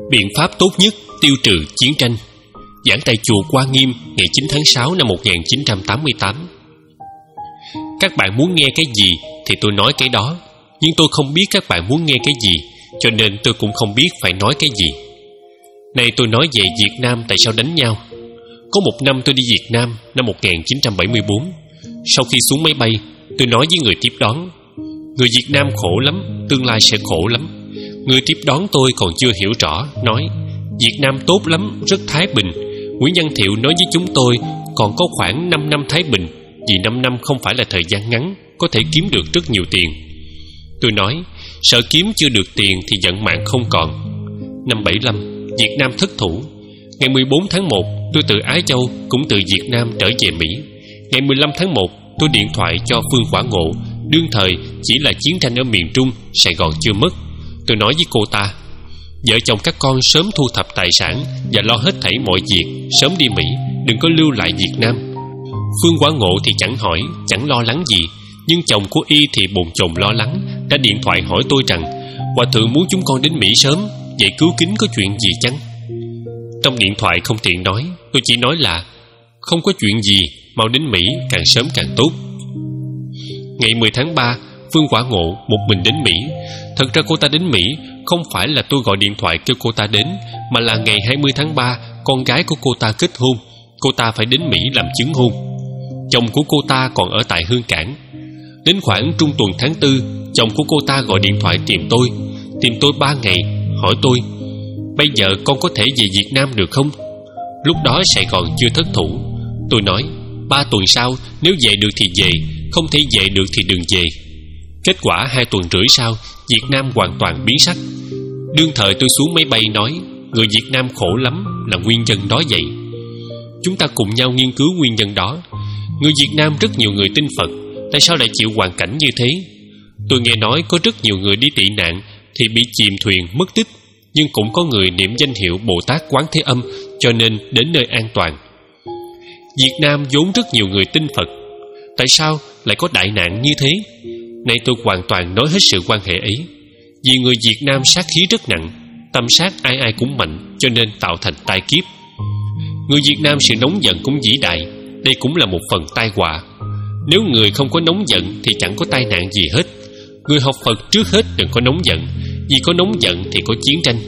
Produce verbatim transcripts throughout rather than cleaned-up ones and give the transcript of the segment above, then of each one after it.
Biện pháp tốt nhất tiêu trừ chiến tranh. Giảng tại chùa Hoa Nghiêm ngày chín tháng sáu năm một nghìn chín trăm tám mươi tám. Các bạn muốn nghe cái gì thì tôi nói cái đó, nhưng tôi không biết các bạn muốn nghe cái gì, cho nên tôi cũng không biết phải nói cái gì. Nay tôi nói về Việt Nam tại sao đánh nhau. Có một năm tôi đi Việt Nam, năm một nghìn chín trăm bảy mươi bốn. Sau khi xuống máy bay, tôi nói với người tiếp đón: người Việt Nam khổ lắm, tương lai sẽ khổ lắm. Người tiếp đón tôi còn chưa hiểu rõ, nói: Việt Nam tốt lắm, rất thái bình. Nguyễn Văn Thiệu nói với chúng tôi còn có khoảng năm năm thái bình, vì năm năm không phải là thời gian ngắn, có thể kiếm được rất nhiều tiền. Tôi nói: sợ kiếm chưa được tiền thì vận mạng không còn. Năm bảy lăm, Việt Nam thất thủ. Ngày mười bốn tháng một, tôi từ Ái Châu cũng từ Việt Nam trở về Mỹ. Ngày mười lăm tháng một, tôi điện thoại cho Phương Quả Ngộ. Đương thời chỉ là chiến tranh ở miền Trung, Sài Gòn chưa mất. Tôi nói với cô ta: vợ chồng các con sớm thu thập tài sản và lo hết thảy mọi việc, sớm đi Mỹ, đừng có lưu lại Việt Nam. Phương Quả Ngộ thì chẳng hỏi, chẳng lo lắng gì, nhưng chồng của y thì bồn chồn lo lắng, đã điện thoại hỏi tôi rằng Hòa thượng muốn chúng con đến Mỹ sớm, vậy cứu kính có chuyện gì chăng? Trong điện thoại không tiện nói, tôi chỉ nói là không có chuyện gì, mau đến Mỹ càng sớm càng tốt. Ngày mười tháng ba, Phương Quả Ngộ một mình đến Mỹ. Thật ra cô ta đến Mỹ không phải là tôi gọi điện thoại kêu cô ta đến, mà là ngày hai mươi tháng ba, con gái của cô ta kết hôn, cô ta phải đến Mỹ làm chứng hôn. Chồng của cô ta còn ở tại Hương Cảng. Đến khoảng trung tuần tháng tư, chồng của cô ta gọi điện thoại tìm tôi. Tìm tôi ba ngày, hỏi tôi: bây giờ con có thể về Việt Nam được không? Lúc đó Sài Gòn chưa thất thủ. Tôi nói: ba tuần sau, nếu về được thì về, không thể về được thì đừng về. Kết quả hai tuần rưỡi sau, Việt Nam hoàn toàn biến sắc. Đương thời tôi xuống máy bay nói: người Việt Nam khổ lắm, là nguyên nhân đó vậy. Chúng ta cùng nhau nghiên cứu nguyên nhân đó. Người Việt Nam rất nhiều người tin Phật, tại sao lại chịu hoàn cảnh như thế? Tôi nghe nói có rất nhiều người đi tị nạn thì bị chìm thuyền mất tích, nhưng cũng có người niệm danh hiệu Bồ Tát Quán Thế Âm, cho nên đến nơi an toàn. Việt Nam vốn rất nhiều người tin Phật, tại sao lại có đại nạn như thế? Nay tôi hoàn toàn nói hết sự quan hệ ấy. Vì người Việt Nam sát khí rất nặng, tâm sát ai ai cũng mạnh, cho nên tạo thành tai kiếp. Người Việt Nam sự nóng giận cũng vĩ đại, đây cũng là một phần tai họa. Nếu người không có nóng giận thì chẳng có tai nạn gì hết. Người học Phật trước hết đừng có nóng giận, vì có nóng giận thì có chiến tranh.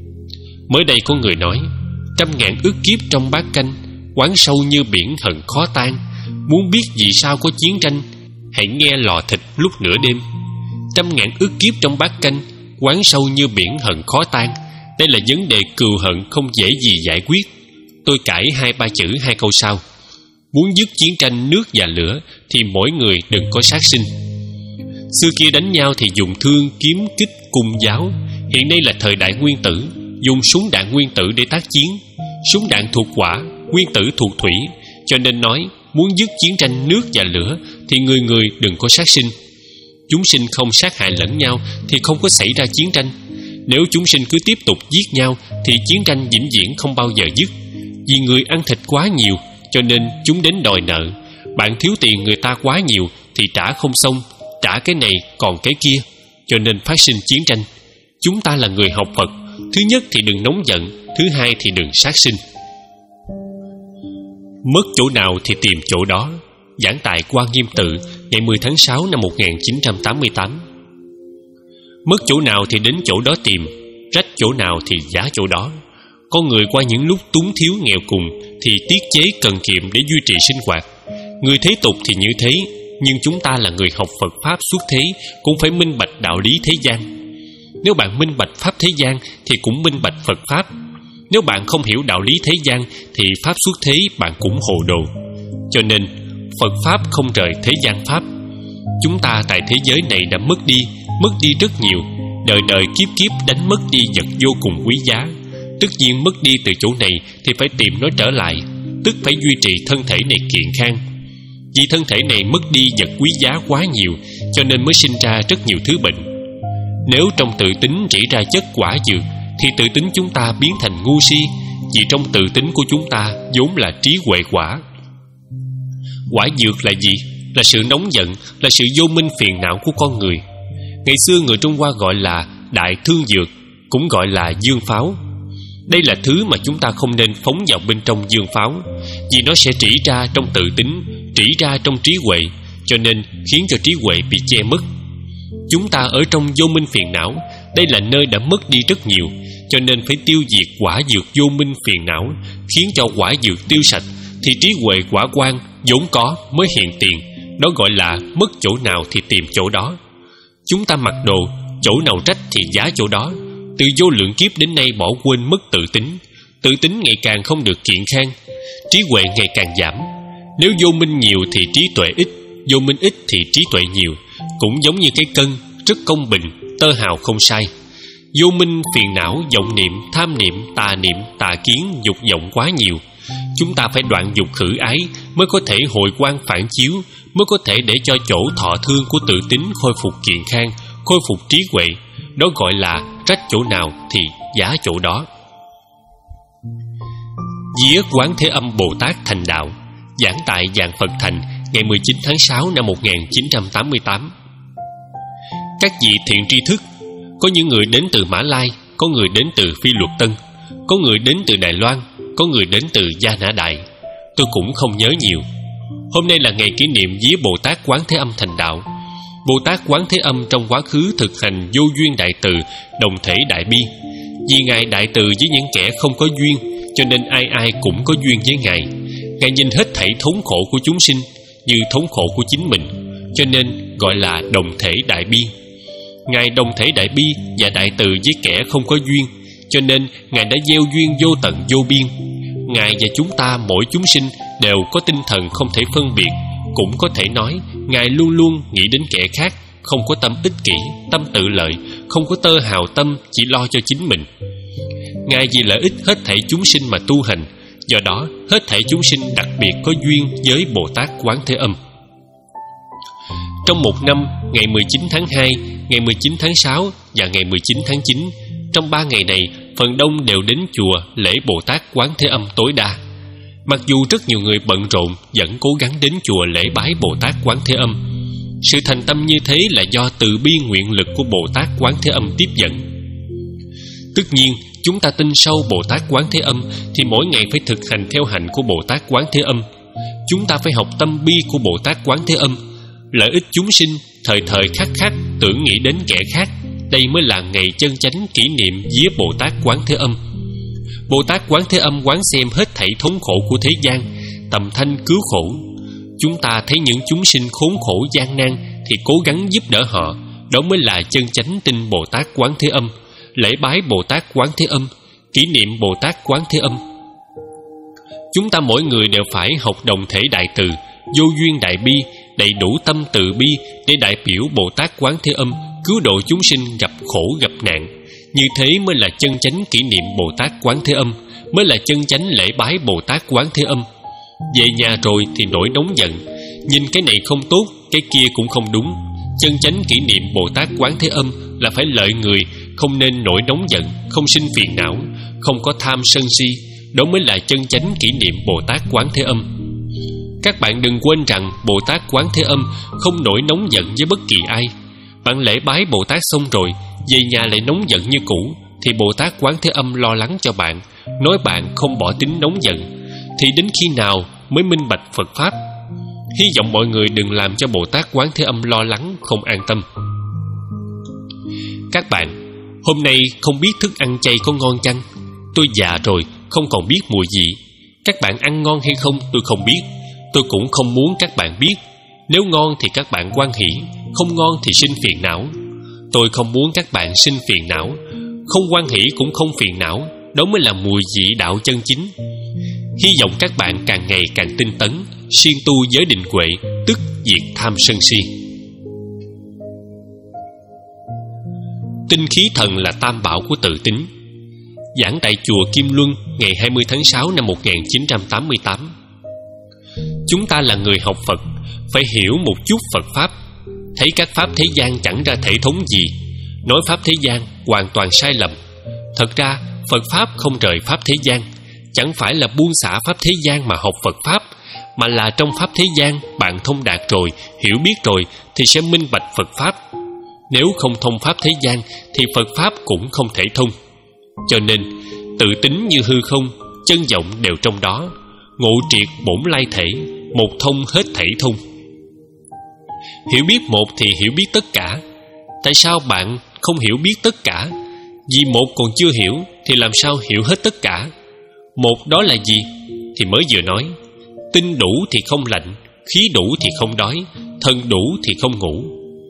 Mới đây có người nói: trăm ngàn ức kiếp trong bát canh, quán sâu như biển hận khó tan. Muốn biết vì sao có chiến tranh, hãy nghe lò thịt lúc nửa đêm. Trăm ngàn ức kiếp trong bát canh, quán sâu như biển hận khó tan. Đây là vấn đề cừu hận không dễ gì giải quyết. Tôi cãi hai ba chữ hai câu sau: muốn dứt chiến tranh nước và lửa thì mỗi người đừng có sát sinh. Xưa kia đánh nhau thì dùng thương, kiếm, kích, cung, giáo. Hiện nay là thời đại nguyên tử, dùng súng đạn nguyên tử để tác chiến. Súng đạn thuộc hỏa, nguyên tử thuộc thủy, cho nên nói muốn dứt chiến tranh nước và lửa thì người người đừng có sát sinh. Chúng sinh không sát hại lẫn nhau thì không có xảy ra chiến tranh. Nếu chúng sinh cứ tiếp tục giết nhau thì chiến tranh vĩnh viễn không bao giờ dứt. Vì người ăn thịt quá nhiều, cho nên chúng đến đòi nợ. Bạn thiếu tiền người ta quá nhiều thì trả không xong, trả cái này còn cái kia, cho nên phát sinh chiến tranh. Chúng ta là người học Phật, thứ nhất thì đừng nóng giận, thứ hai thì đừng sát sinh. Mất chỗ nào thì tìm chỗ đó. Giảng tại Hoa Nghiêm Tự ngày mười tháng sáu năm một nghìn chín trăm tám mươi tám. Mất chỗ nào thì đến chỗ đó tìm, rách chỗ nào thì giá chỗ đó. Con người qua những lúc túng thiếu nghèo cùng thì tiết chế cần kiệm để duy trì sinh hoạt. Người thế tục thì như thế, nhưng chúng ta là người học Phật Pháp xuất thế cũng phải minh bạch đạo lý thế gian. Nếu bạn minh bạch Pháp thế gian thì cũng minh bạch Phật Pháp. Nếu bạn không hiểu đạo lý thế gian thì Pháp xuất thế bạn cũng hồ đồ. Cho nên Phật Pháp không rời thế gian Pháp. Chúng ta tại thế giới này đã mất đi, mất đi rất nhiều. Đời đời kiếp kiếp đánh mất đi vật vô cùng quý giá. Tất nhiên mất đi từ chỗ này thì phải tìm nó trở lại, tức phải duy trì thân thể này kiện khang. Vì thân thể này mất đi vật quý giá quá nhiều, cho nên mới sinh ra rất nhiều thứ bệnh. Nếu trong tự tính chỉ ra chất quả dược thì tự tính chúng ta biến thành ngu si, vì trong tự tính của chúng ta vốn là trí huệ quả. Quả dược là gì? Là sự nóng giận, là sự vô minh phiền não của con người. Ngày xưa người Trung Hoa gọi là đại thương dược, cũng gọi là dương pháo. Đây là thứ mà chúng ta không nên phóng vào bên trong dương pháo, vì nó sẽ trĩ ra trong tự tính, trĩ ra trong trí huệ, cho nên khiến cho trí huệ bị che mất. Chúng ta ở trong vô minh phiền não, đây là nơi đã mất đi rất nhiều, cho nên phải tiêu diệt quả dược vô minh phiền não, khiến cho quả dược tiêu sạch, thì trí huệ quả quang vốn có mới hiện tiền. Đó gọi là mất chỗ nào thì tìm chỗ đó. Chúng ta mặc đồ, chỗ nào rách thì giá chỗ đó. Từ vô lượng kiếp đến nay bỏ quên mất tự tính, tự tính ngày càng không được kiện khang, trí huệ ngày càng giảm. Nếu vô minh nhiều thì trí tuệ ít, vô minh ít thì trí tuệ nhiều. Cũng giống như cái cân, rất công bình, tơ hào không sai. Vô minh phiền não, vọng niệm, tham niệm, tà niệm, tà kiến, dục vọng quá nhiều. Chúng ta phải đoạn dục khử ái, mới có thể hồi quang phản chiếu, mới có thể để cho chỗ thọ thương của tự tính khôi phục kiện khang, khôi phục trí huệ. Đó gọi là rách chỗ nào thì giá chỗ đó. Vía Quán Thế Âm Bồ Tát thành đạo. Giảng tại Vạn Phật Thành ngày mười chín tháng sáu năm một nghìn chín trăm tám mươi tám. Các vị thiện tri thức, có những người đến từ Mã Lai, có người đến từ Phi Luật Tân, có người đến từ Đài Loan, có người đến từ Gia Nã Đại. Tôi cũng không nhớ nhiều. Hôm nay là ngày kỷ niệm vía Bồ Tát Quán Thế Âm thành đạo. Bồ Tát Quán Thế Âm trong quá khứ thực hành vô duyên đại từ, đồng thể đại bi. Vì Ngài đại từ với những kẻ không có duyên, cho nên ai ai cũng có duyên với Ngài. Ngài nhìn hết thảy thống khổ của chúng sinh như thống khổ của chính mình, cho nên gọi là đồng thể đại bi. Ngài đồng thể đại bi và đại từ với kẻ không có duyên, cho nên Ngài đã gieo duyên vô tận vô biên. Ngài và chúng ta mỗi chúng sinh đều có tinh thần không thể phân biệt. Cũng có thể nói Ngài luôn luôn nghĩ đến kẻ khác, không có tâm ích kỷ, tâm tự lợi, không có tơ hào tâm chỉ lo cho chính mình. Ngài vì lợi ích hết thảy chúng sinh mà tu hành, do đó hết thảy chúng sinh đặc biệt có duyên với Bồ Tát Quán Thế Âm. Trong một năm, ngày mười chín tháng hai, ngày mười chín tháng sáu và ngày mười chín tháng chín, trong ba ngày này, phần đông đều đến chùa lễ Bồ Tát Quán Thế Âm tối đa. Mặc dù rất nhiều người bận rộn vẫn cố gắng đến chùa lễ bái Bồ Tát Quán Thế Âm. Sự thành tâm như thế là do từ bi nguyện lực của Bồ Tát Quán Thế Âm tiếp dẫn. Tất nhiên, chúng ta tin sâu Bồ Tát Quán Thế Âm thì mỗi ngày phải thực hành theo hạnh của Bồ Tát Quán Thế Âm. Chúng ta phải học tâm bi của Bồ Tát Quán Thế Âm, lợi ích chúng sinh, thời thời khắc khắc tưởng nghĩ đến kẻ khác. Đây mới là ngày chân chánh kỷ niệm vía Bồ Tát Quán Thế Âm. Bồ Tát Quán Thế Âm quán xem hết thảy thống khổ của thế gian, tầm thanh cứu khổ. Chúng ta thấy những chúng sinh khốn khổ gian nan thì cố gắng giúp đỡ họ. Đó mới là chân chánh tin Bồ Tát Quán Thế Âm, lễ bái Bồ Tát Quán Thế Âm, kỷ niệm Bồ Tát Quán Thế Âm. Chúng ta mỗi người đều phải học đồng thể đại từ, vô duyên đại bi, đầy đủ tâm từ bi để đại biểu Bồ Tát Quán Thế Âm cứu độ chúng sinh gặp khổ gặp nạn. Như thế mới là chân chánh kỷ niệm Bồ Tát Quán Thế Âm, mới là chân chánh lễ bái Bồ Tát Quán Thế Âm. Về nhà rồi thì nổi nóng giận, nhìn cái này không tốt, cái kia cũng không đúng. Chân chánh kỷ niệm Bồ Tát Quán Thế Âm là phải lợi người, không nên nổi nóng giận, không sinh phiền não, không có tham sân si. Đó mới là chân chánh kỷ niệm Bồ Tát Quán Thế Âm. Các bạn đừng quên rằng Bồ Tát Quán Thế Âm không nổi nóng giận với bất kỳ ai. Bạn lễ bái Bồ Tát xong rồi, về nhà lại nóng giận như cũ, thì Bồ Tát Quán Thế Âm lo lắng cho bạn, nói bạn không bỏ tính nóng giận. Thì đến khi nào mới minh bạch Phật Pháp? Hy vọng mọi người đừng làm cho Bồ Tát Quán Thế Âm lo lắng, không an tâm. Các bạn, hôm nay không biết thức ăn chay có ngon chăng? Tôi già rồi, không còn biết mùi vị. Các bạn ăn ngon hay không tôi không biết. Tôi cũng không muốn các bạn biết. Nếu ngon thì các bạn hoan hỷ, không ngon thì sinh phiền não. Tôi không muốn các bạn sinh phiền não. Không hoan hỷ cũng không phiền não. Đó mới là mùi vị đạo chân chính. Hy vọng các bạn càng ngày càng tinh tấn, siêng tu giới định huệ, tức diệt tham sân si. Tinh khí thần là tam bảo của tự tính. Giảng tại chùa Kim Luân ngày hai mươi tháng sáu năm một nghìn chín trăm tám mươi tám. Chúng ta là người học Phật, phải hiểu một chút Phật Pháp. Thấy các Pháp thế gian chẳng ra thể thống gì, nói Pháp thế gian hoàn toàn sai lầm. Thật ra Phật Pháp không rời Pháp thế gian. Chẳng phải là buông xả Pháp thế gian mà học Phật Pháp, mà là trong Pháp thế gian bạn thông đạt rồi, hiểu biết rồi thì sẽ minh bạch Phật Pháp. Nếu không thông Pháp thế gian thì Phật Pháp cũng không thể thông. Cho nên tự tự tính như hư không, chân vọng đều trong đó, ngộ triệt bổn lai thể, một thông hết thảy thông. Hiểu biết một thì hiểu biết tất cả. Tại sao bạn không hiểu biết tất cả? Vì một còn chưa hiểu thì làm sao hiểu hết tất cả? Một đó là gì? Thì mới vừa nói, tinh đủ thì không lạnh, khí đủ thì không đói, thần đủ thì không ngủ.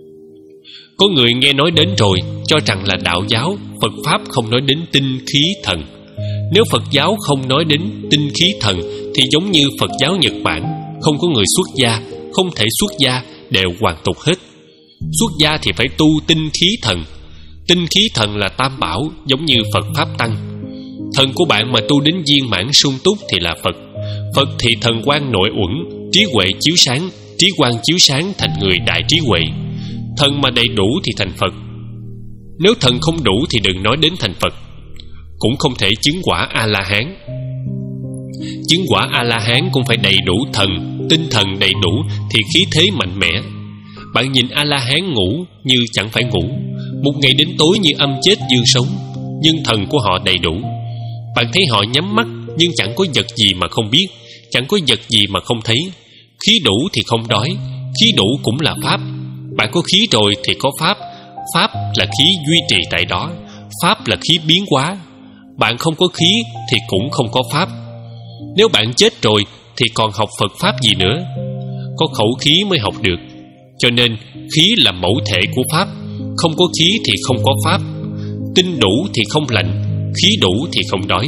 Có người nghe nói đến rồi cho rằng là đạo giáo, Phật Pháp không nói đến tinh khí thần. Nếu Phật giáo không nói đến tinh khí thần thì giống như Phật giáo Nhật Bản, không có người xuất gia, không thể xuất gia, đều hoàn tục hết. Xuất gia thì phải tu tinh khí thần. Tinh khí thần là tam bảo, giống như Phật Pháp Tăng. Thần của bạn mà tu đến viên mãn sung túc thì là Phật. Phật thì thần quang nội uẩn, trí huệ chiếu sáng, trí quang chiếu sáng thành người đại trí huệ. Thần mà đầy đủ thì thành Phật. Nếu thần không đủ thì đừng nói đến thành Phật. Cũng không thể chứng quả A-la-hán. Chứng quả A-la-hán cũng phải đầy đủ thần, tinh thần đầy đủ thì khí thế mạnh mẽ. Bạn nhìn A-la-hán ngủ như chẳng phải ngủ, một ngày đến tối như âm chết dương sống, nhưng thần của họ đầy đủ. Bạn thấy họ nhắm mắt nhưng chẳng có vật gì mà không biết, chẳng có vật gì mà không thấy. Khí đủ thì không đói, khí đủ cũng là Pháp. Bạn có khí rồi thì có Pháp. Pháp là khí duy trì tại đó, Pháp là khí biến hóa. Bạn không có khí thì cũng không có Pháp. Nếu bạn chết rồi thì còn học Phật Pháp gì nữa? Có khẩu khí mới học được. Cho nên khí là mẫu thể của Pháp. Không có khí thì không có Pháp. Tinh đủ thì không lạnh, khí đủ thì không đói.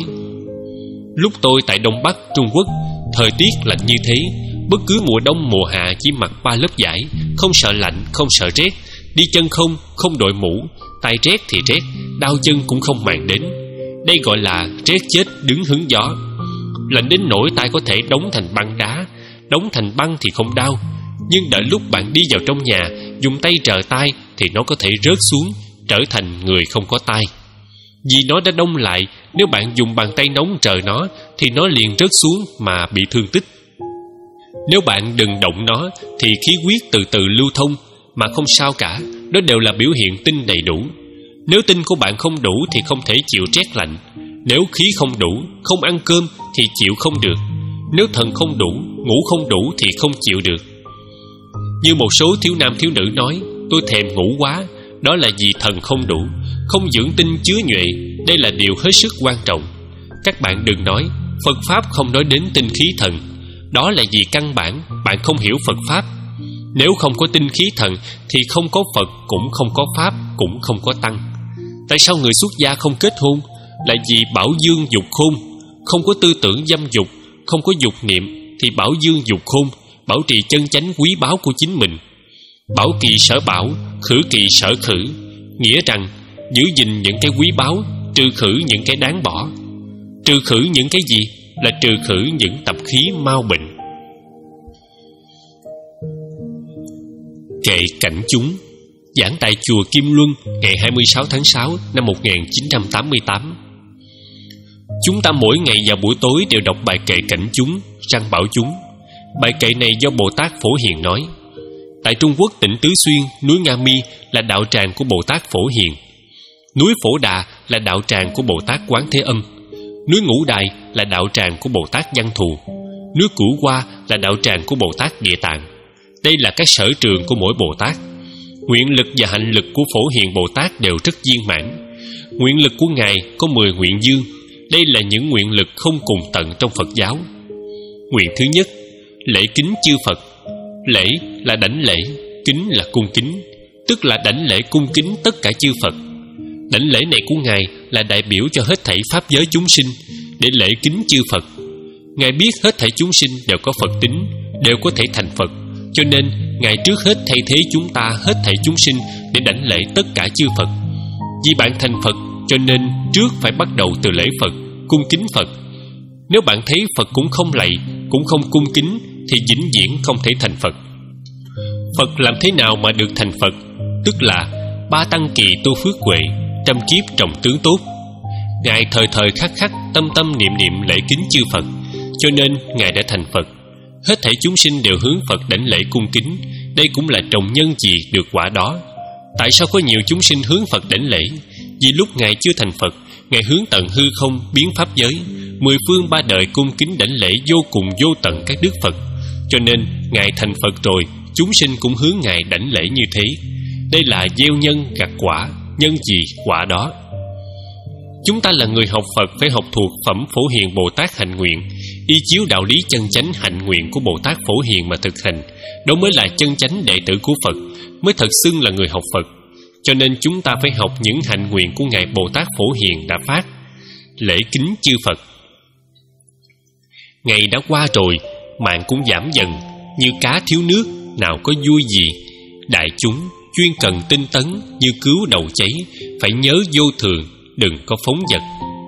Lúc tôi tại Đông Bắc Trung Quốc, thời tiết lạnh như thế, bất cứ mùa đông mùa hạ chỉ mặc ba lớp vải, không sợ lạnh, không sợ rét, đi chân không, không đội mũ, tay rét thì rét, đau chân cũng không màng đến. Đây gọi là rét chết đứng hứng gió. Lạnh đến nỗi tay có thể đóng thành băng đá, đóng thành băng thì không đau, nhưng đợi lúc bạn đi vào trong nhà, dùng tay trờ tay thì nó có thể rớt xuống, trở thành người không có tay. Vì nó đã đông lại, nếu bạn dùng bàn tay nóng trờ nó thì nó liền rớt xuống mà bị thương tích. Nếu bạn đừng động nó thì khí huyết từ từ lưu thông, mà không sao cả, đó đều là biểu hiện tinh đầy đủ. Nếu tinh của bạn không đủ thì không thể chịu rét lạnh. Nếu khí không đủ, không ăn cơm thì chịu không được. Nếu thần không đủ, ngủ không đủ thì không chịu được. Như một số thiếu nam thiếu nữ nói, tôi thèm ngủ quá. Đó là vì thần không đủ, không dưỡng tinh chứa nhuệ. Đây là điều hết sức quan trọng. Các bạn đừng nói Phật Pháp không nói đến tinh khí thần. Đó là vì căn bản bạn không hiểu Phật Pháp. Nếu không có tinh khí thần thì không có Phật, cũng không có Pháp, cũng không có Tăng. Tại sao người xuất gia không kết hôn? Là vì bảo dương dục khôn. Không có tư tưởng dâm dục, không có dục niệm thì bảo dương dục khôn, bảo trì chân chánh quý báu của chính mình. Bảo kỳ sở bảo, khử kỳ sở khử, nghĩa rằng giữ gìn những cái quý báu, trừ khử những cái đáng bỏ. Trừ khử những cái gì? Là trừ khử những tập khí mau bệnh. Kệ cảnh chúng. Giảng tại chùa Kim Luân ngày hai mươi sáu tháng sáu năm một nghìn chín trăm tám mươi tám. Chúng ta mỗi ngày vào buổi tối đều đọc bài kệ cảnh chúng, răng bảo chúng. Bài kệ này do Bồ Tát Phổ Hiền nói. Tại Trung Quốc tỉnh Tứ Xuyên, núi Nga Mi là đạo tràng của Bồ Tát Phổ Hiền. Núi Phổ Đà là đạo tràng của Bồ Tát Quán Thế Âm. Núi Ngũ Đài là đạo tràng của Bồ Tát Văn Thù. Núi Cửu Hoa là đạo tràng của Bồ Tát Địa Tạng. Đây là các sở trường của mỗi Bồ Tát. Nguyện lực và hạnh lực của Phổ Hiền Bồ Tát đều rất viên mãn. Nguyện lực của Ngài có mười nguyện dương. Đây là những nguyện lực không cùng tận trong Phật giáo. Nguyện thứ nhất, lễ kính chư Phật. Lễ là đảnh lễ, kính là cung kính, tức là đảnh lễ cung kính tất cả chư Phật. Đảnh lễ này của Ngài là đại biểu cho hết thảy pháp giới chúng sinh, để lễ kính chư Phật. Ngài biết hết thảy chúng sinh đều có Phật tính, đều có thể thành Phật, cho nên Ngài trước hết thay thế chúng ta hết thảy chúng sinh để đảnh lễ tất cả chư Phật. Vì bạn thành Phật, cho nên trước phải bắt đầu từ lễ Phật, cung kính Phật. Nếu bạn thấy Phật cũng không lạy, cũng không cung kính thì vĩnh viễn không thể thành Phật. Phật làm thế nào mà được thành Phật? Tức là ba tăng kỳ tu phước huệ, trăm kiếp trồng tướng tốt. Ngài thời thời khắc khắc tâm tâm niệm niệm lễ kính chư Phật, cho nên Ngài đã thành Phật. Hết thảy chúng sinh đều hướng Phật đảnh lễ cung kính. Đây cũng là trồng nhân gì được quả đó. Tại sao có nhiều chúng sinh hướng Phật đảnh lễ? Vì lúc Ngài chưa thành Phật, Ngài hướng tận hư không biến pháp giới, mười phương ba đời cung kính đảnh lễ vô cùng vô tận các đức Phật. Cho nên Ngài thành Phật rồi, chúng sinh cũng hướng Ngài đảnh lễ như thế. Đây là gieo nhân gặt quả, nhân gì quả đó. Chúng ta là người học Phật phải học thuộc phẩm Phổ Hiền Bồ Tát hạnh nguyện, y chiếu đạo lý chân chánh hạnh nguyện của Bồ Tát Phổ Hiền mà thực hành. Đó mới là chân chánh đệ tử của Phật, mới thật xưng là người học Phật. Cho nên chúng ta phải học những hạnh nguyện của Ngài Bồ Tát Phổ Hiền đã phát. Lễ kính chư Phật. Ngày đã qua rồi, mạng cũng giảm dần, như cá thiếu nước, nào có vui gì. Đại chúng chuyên cần tinh tấn, như cứu đầu cháy, phải nhớ vô thường, đừng có phóng dật.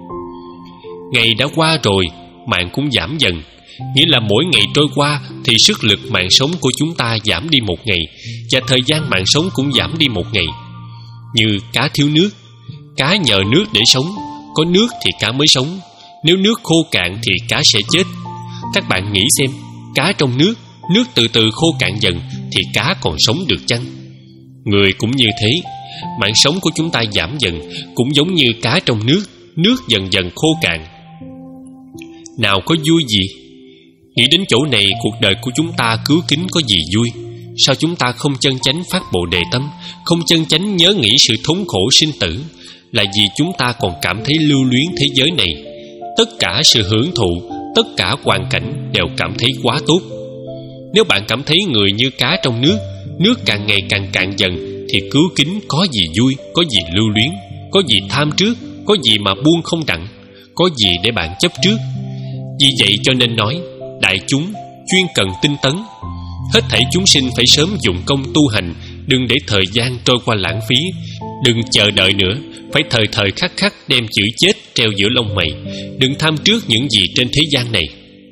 Ngày đã qua rồi, mạng cũng giảm dần, nghĩa là mỗi ngày trôi qua thì sức lực mạng sống của chúng ta giảm đi một ngày, và thời gian mạng sống cũng giảm đi một ngày. Như cá thiếu nước, cá nhờ nước để sống, có nước thì cá mới sống. Nếu nước khô cạn thì cá sẽ chết. Các bạn nghĩ xem, cá trong nước, nước từ từ khô cạn dần thì cá còn sống được chăng? Người cũng như thế, mạng sống của chúng ta giảm dần, cũng giống như cá trong nước, nước dần dần khô cạn. Nào có vui gì? Nghĩ đến chỗ này, cuộc đời của chúng ta cứu kính có gì vui? Sao chúng ta không chân chánh phát Bồ Đề tâm, không chân chánh nhớ nghĩ sự thống khổ sinh tử? Là vì chúng ta còn cảm thấy lưu luyến thế giới này. Tất cả sự hưởng thụ, tất cả hoàn cảnh đều cảm thấy quá tốt. Nếu bạn cảm thấy người như cá trong nước, nước càng ngày càng cạn dần, thì cứu kính có gì vui, có gì lưu luyến, có gì tham trước, có gì mà buông không đặng, có gì để bạn chấp trước. Vì vậy cho nên nói, đại chúng chuyên cần tinh tấn. Hết thảy chúng sinh phải sớm dụng công tu hành, đừng để thời gian trôi qua lãng phí. Đừng chờ đợi nữa, phải thời thời khắc khắc đem chữ chết treo giữa lông mày. Đừng tham trước những gì trên thế gian này.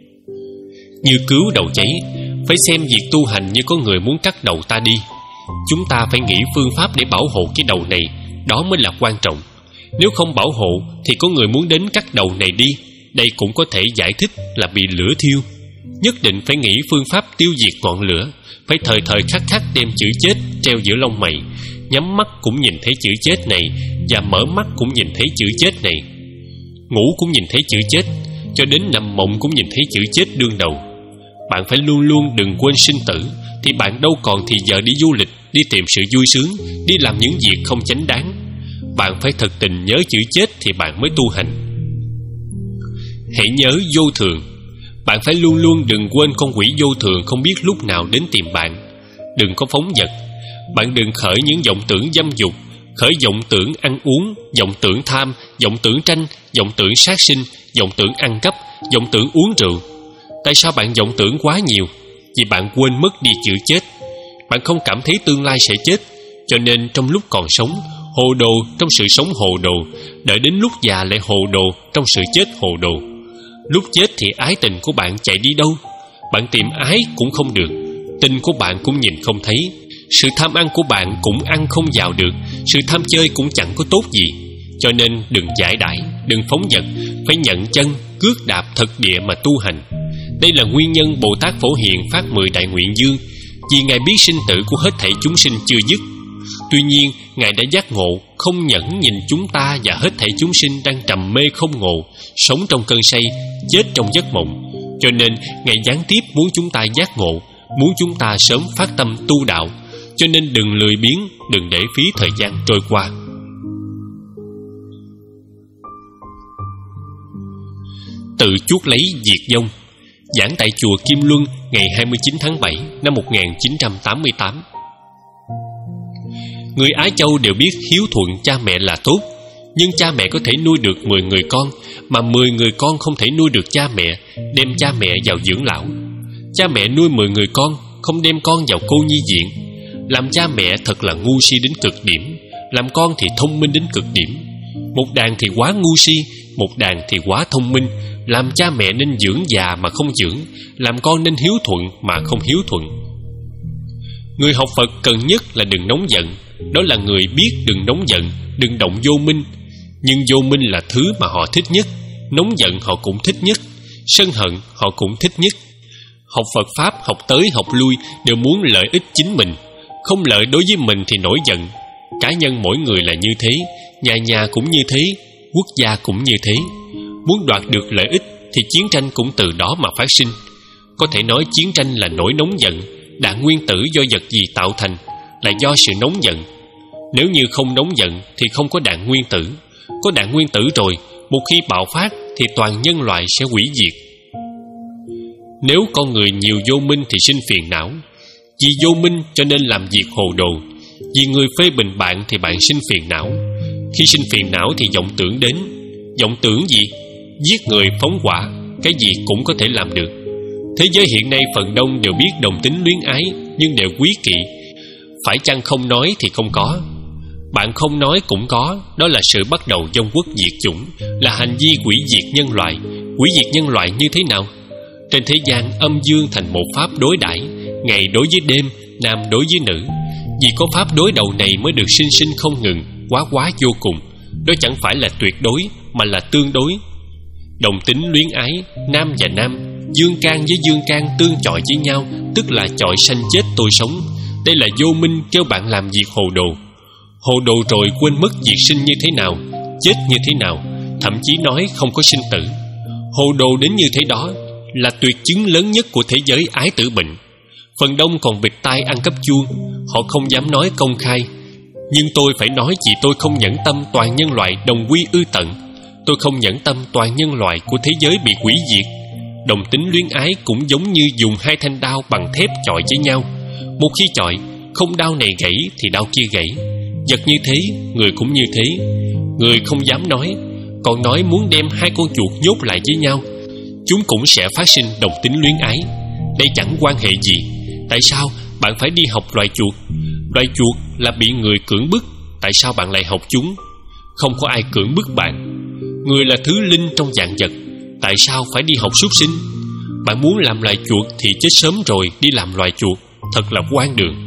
Như cứu đầu cháy, phải xem việc tu hành như có người muốn cắt đầu ta đi. Chúng ta phải nghĩ phương pháp để bảo hộ cái đầu này, đó mới là quan trọng. Nếu không bảo hộ thì có người muốn đến cắt đầu này đi. Đây cũng có thể giải thích là bị lửa thiêu. Nhất định phải nghĩ phương pháp tiêu diệt ngọn lửa, phải thời thời khắc khắc đem chữ chết treo giữa lông mày. Nhắm mắt cũng nhìn thấy chữ chết này, và mở mắt cũng nhìn thấy chữ chết này. Ngủ cũng nhìn thấy chữ chết, cho đến nằm mộng cũng nhìn thấy chữ chết đương đầu. Bạn phải luôn luôn đừng quên sinh tử, thì bạn đâu còn thì giờ đi du lịch, đi tìm sự vui sướng, đi làm những việc không chánh đáng. Bạn phải thật tình nhớ chữ chết thì bạn mới tu hành. Hãy nhớ vô thường. Bạn phải luôn luôn đừng quên con quỷ vô thường không biết lúc nào đến tìm bạn. Đừng có phóng dật. Bạn đừng khởi những vọng tưởng dâm dục, khởi vọng tưởng ăn uống, vọng tưởng tham, vọng tưởng tranh, vọng tưởng sát sinh, vọng tưởng ăn cắp, vọng tưởng uống rượu. Tại sao bạn vọng tưởng quá nhiều? Vì bạn quên mất đi chữ chết. Bạn không cảm thấy tương lai sẽ chết, cho nên trong lúc còn sống, hồ đồ trong sự sống hồ đồ, đợi đến lúc già lại hồ đồ trong sự chết hồ đồ. Lúc chết thì ái tình của bạn chạy đi đâu? Bạn tìm ái cũng không được, tình của bạn cũng nhìn không thấy. Sự tham ăn của bạn cũng ăn không vào được, sự tham chơi cũng chẳng có tốt gì. Cho nên đừng giải đãi, đừng phóng dật, phải nhận chân, cước đạp thật địa mà tu hành. Đây là nguyên nhân Bồ Tát Phổ Hiền phát mười đại nguyện dương, vì Ngài biết sinh tử của hết thảy chúng sinh chưa dứt. Tuy nhiên Ngài đã giác ngộ, không nhẫn nhìn chúng ta và hết thảy chúng sinh đang trầm mê không ngộ, sống trong cơn say, chết trong giấc mộng. Cho nên Ngài gián tiếp muốn chúng ta giác ngộ, muốn chúng ta sớm phát tâm tu đạo. Cho nên đừng lười biếng, đừng để phí thời gian trôi qua. Tự chuốc lấy diệt vong. Giảng tại chùa Kim Luân ngày hai mươi chín tháng bảy năm một nghìn chín trăm tám mươi tám. Người Á Châu đều biết hiếu thuận cha mẹ là tốt, nhưng cha mẹ có thể nuôi được mười người con, mà mười người con không thể nuôi được cha mẹ, đem cha mẹ vào dưỡng lão. Cha mẹ nuôi mười người con, không đem con vào cô nhi viện. Làm cha mẹ thật là ngu si đến cực điểm, làm con thì thông minh đến cực điểm. Một đàn thì quá ngu si, một đàn thì quá thông minh. Làm cha mẹ nên dưỡng già mà không dưỡng, làm con nên hiếu thuận mà không hiếu thuận. Người học Phật cần nhất là đừng nóng giận. Đó là người biết đừng nóng giận, đừng động vô minh. Nhưng vô minh là thứ mà họ thích nhất, nóng giận họ cũng thích nhất, sân hận họ cũng thích nhất. Học Phật Pháp học tới học lui đều muốn lợi ích chính mình, không lợi đối với mình thì nổi giận. Cá nhân mỗi người là như thế, nhà nhà cũng như thế. quốc gia cũng như thế. Muốn đoạt được lợi ích thì chiến tranh cũng từ đó mà phát sinh. Có thể nói chiến tranh là nỗi nóng giận. Đạn nguyên tử do vật gì tạo thành? Là do sự nóng giận. Nếu như không nóng giận thì không có đạn nguyên tử. Có đạn nguyên tử rồi, một khi bạo phát thì toàn nhân loại sẽ hủy diệt. Nếu con người nhiều vô minh thì sinh phiền não. Vì vô minh cho nên làm việc hồ đồ. Vì người phê bình bạn thì bạn sinh phiền não. Khi sinh phiền não thì vọng tưởng đến. Vọng tưởng gì? Giết người, phóng hỏa, cái gì cũng có thể làm được. Thế giới hiện nay phần đông đều biết đồng tính luyến ái, nhưng đều quý kỵ. Phải chăng không nói thì không có? Bạn không nói cũng có. Đó là sự bắt đầu vong quốc diệt chủng, là hành vi hủy diệt nhân loại. Hủy diệt nhân loại như thế nào? Trên thế gian âm dương thành một pháp đối đãi, ngày đối với đêm, nam đối với nữ. Vì có pháp đối đầu này mới được sinh sinh không ngừng, quá quá vô cùng. Đó chẳng phải là tuyệt đối, mà là tương đối. Đồng tính luyến ái, nam và nam, dương can với dương can tương chọi với nhau, tức là chọi sanh chết tôi sống. Đây là vô minh kêu bạn làm việc hồ đồ. Hồ đồ rồi quên mất việc sinh như thế nào, chết như thế nào, thậm chí nói không có sinh tử. Hồ đồ đến như thế đó là tuyệt chứng lớn nhất của thế giới ái tử bệnh. Phần đông còn bịt tai ăn cắp chuông. Họ không dám nói công khai. Nhưng tôi phải nói vì tôi không nhẫn tâm toàn nhân loại đồng quy ư tận. Tôi không nhẫn tâm toàn nhân loại của thế giới bị hủy diệt. Đồng tính luyến ái cũng giống như dùng hai thanh đao bằng thép chọi với nhau. Một khi chọi, không đao này gãy thì đao kia gãy. Vật như thế, người cũng như thế. Người không dám nói, còn nói muốn đem hai con chuột nhốt lại với nhau, chúng cũng sẽ phát sinh đồng tính luyến ái. Đây chẳng quan hệ gì. Tại sao bạn phải đi học loài chuột? Loài chuột là bị người cưỡng bức. Tại sao bạn lại học chúng? Không có ai cưỡng bức bạn. Người là thứ linh trong vạn vật. Tại sao phải đi học súc sinh? Bạn muốn làm loài chuột thì chết sớm rồi đi làm loài chuột. Thật là hoang đường.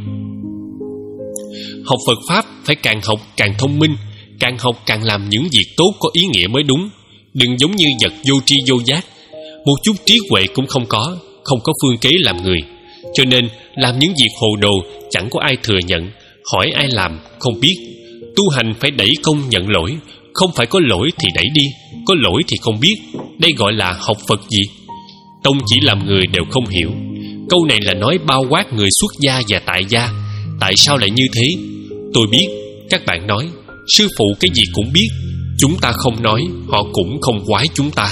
Học Phật Pháp phải càng học càng thông minh, càng học càng làm những việc tốt có ý nghĩa mới đúng. Đừng giống như vật vô tri vô giác. Một chút trí huệ cũng không có, không có phương kế làm người. Cho nên làm những việc hồ đồ chẳng có ai thừa nhận. Hỏi ai làm không biết. Tu hành phải đẩy công nhận lỗi. Không phải có lỗi thì đẩy đi, có lỗi thì không biết. Đây gọi là học Phật gì? Tông chỉ làm người đều không hiểu. Câu này là nói bao quát người xuất gia và tại gia. Tại sao lại như thế? Tôi biết. Các bạn nói sư phụ cái gì cũng biết. Chúng ta không nói, họ cũng không quái chúng ta.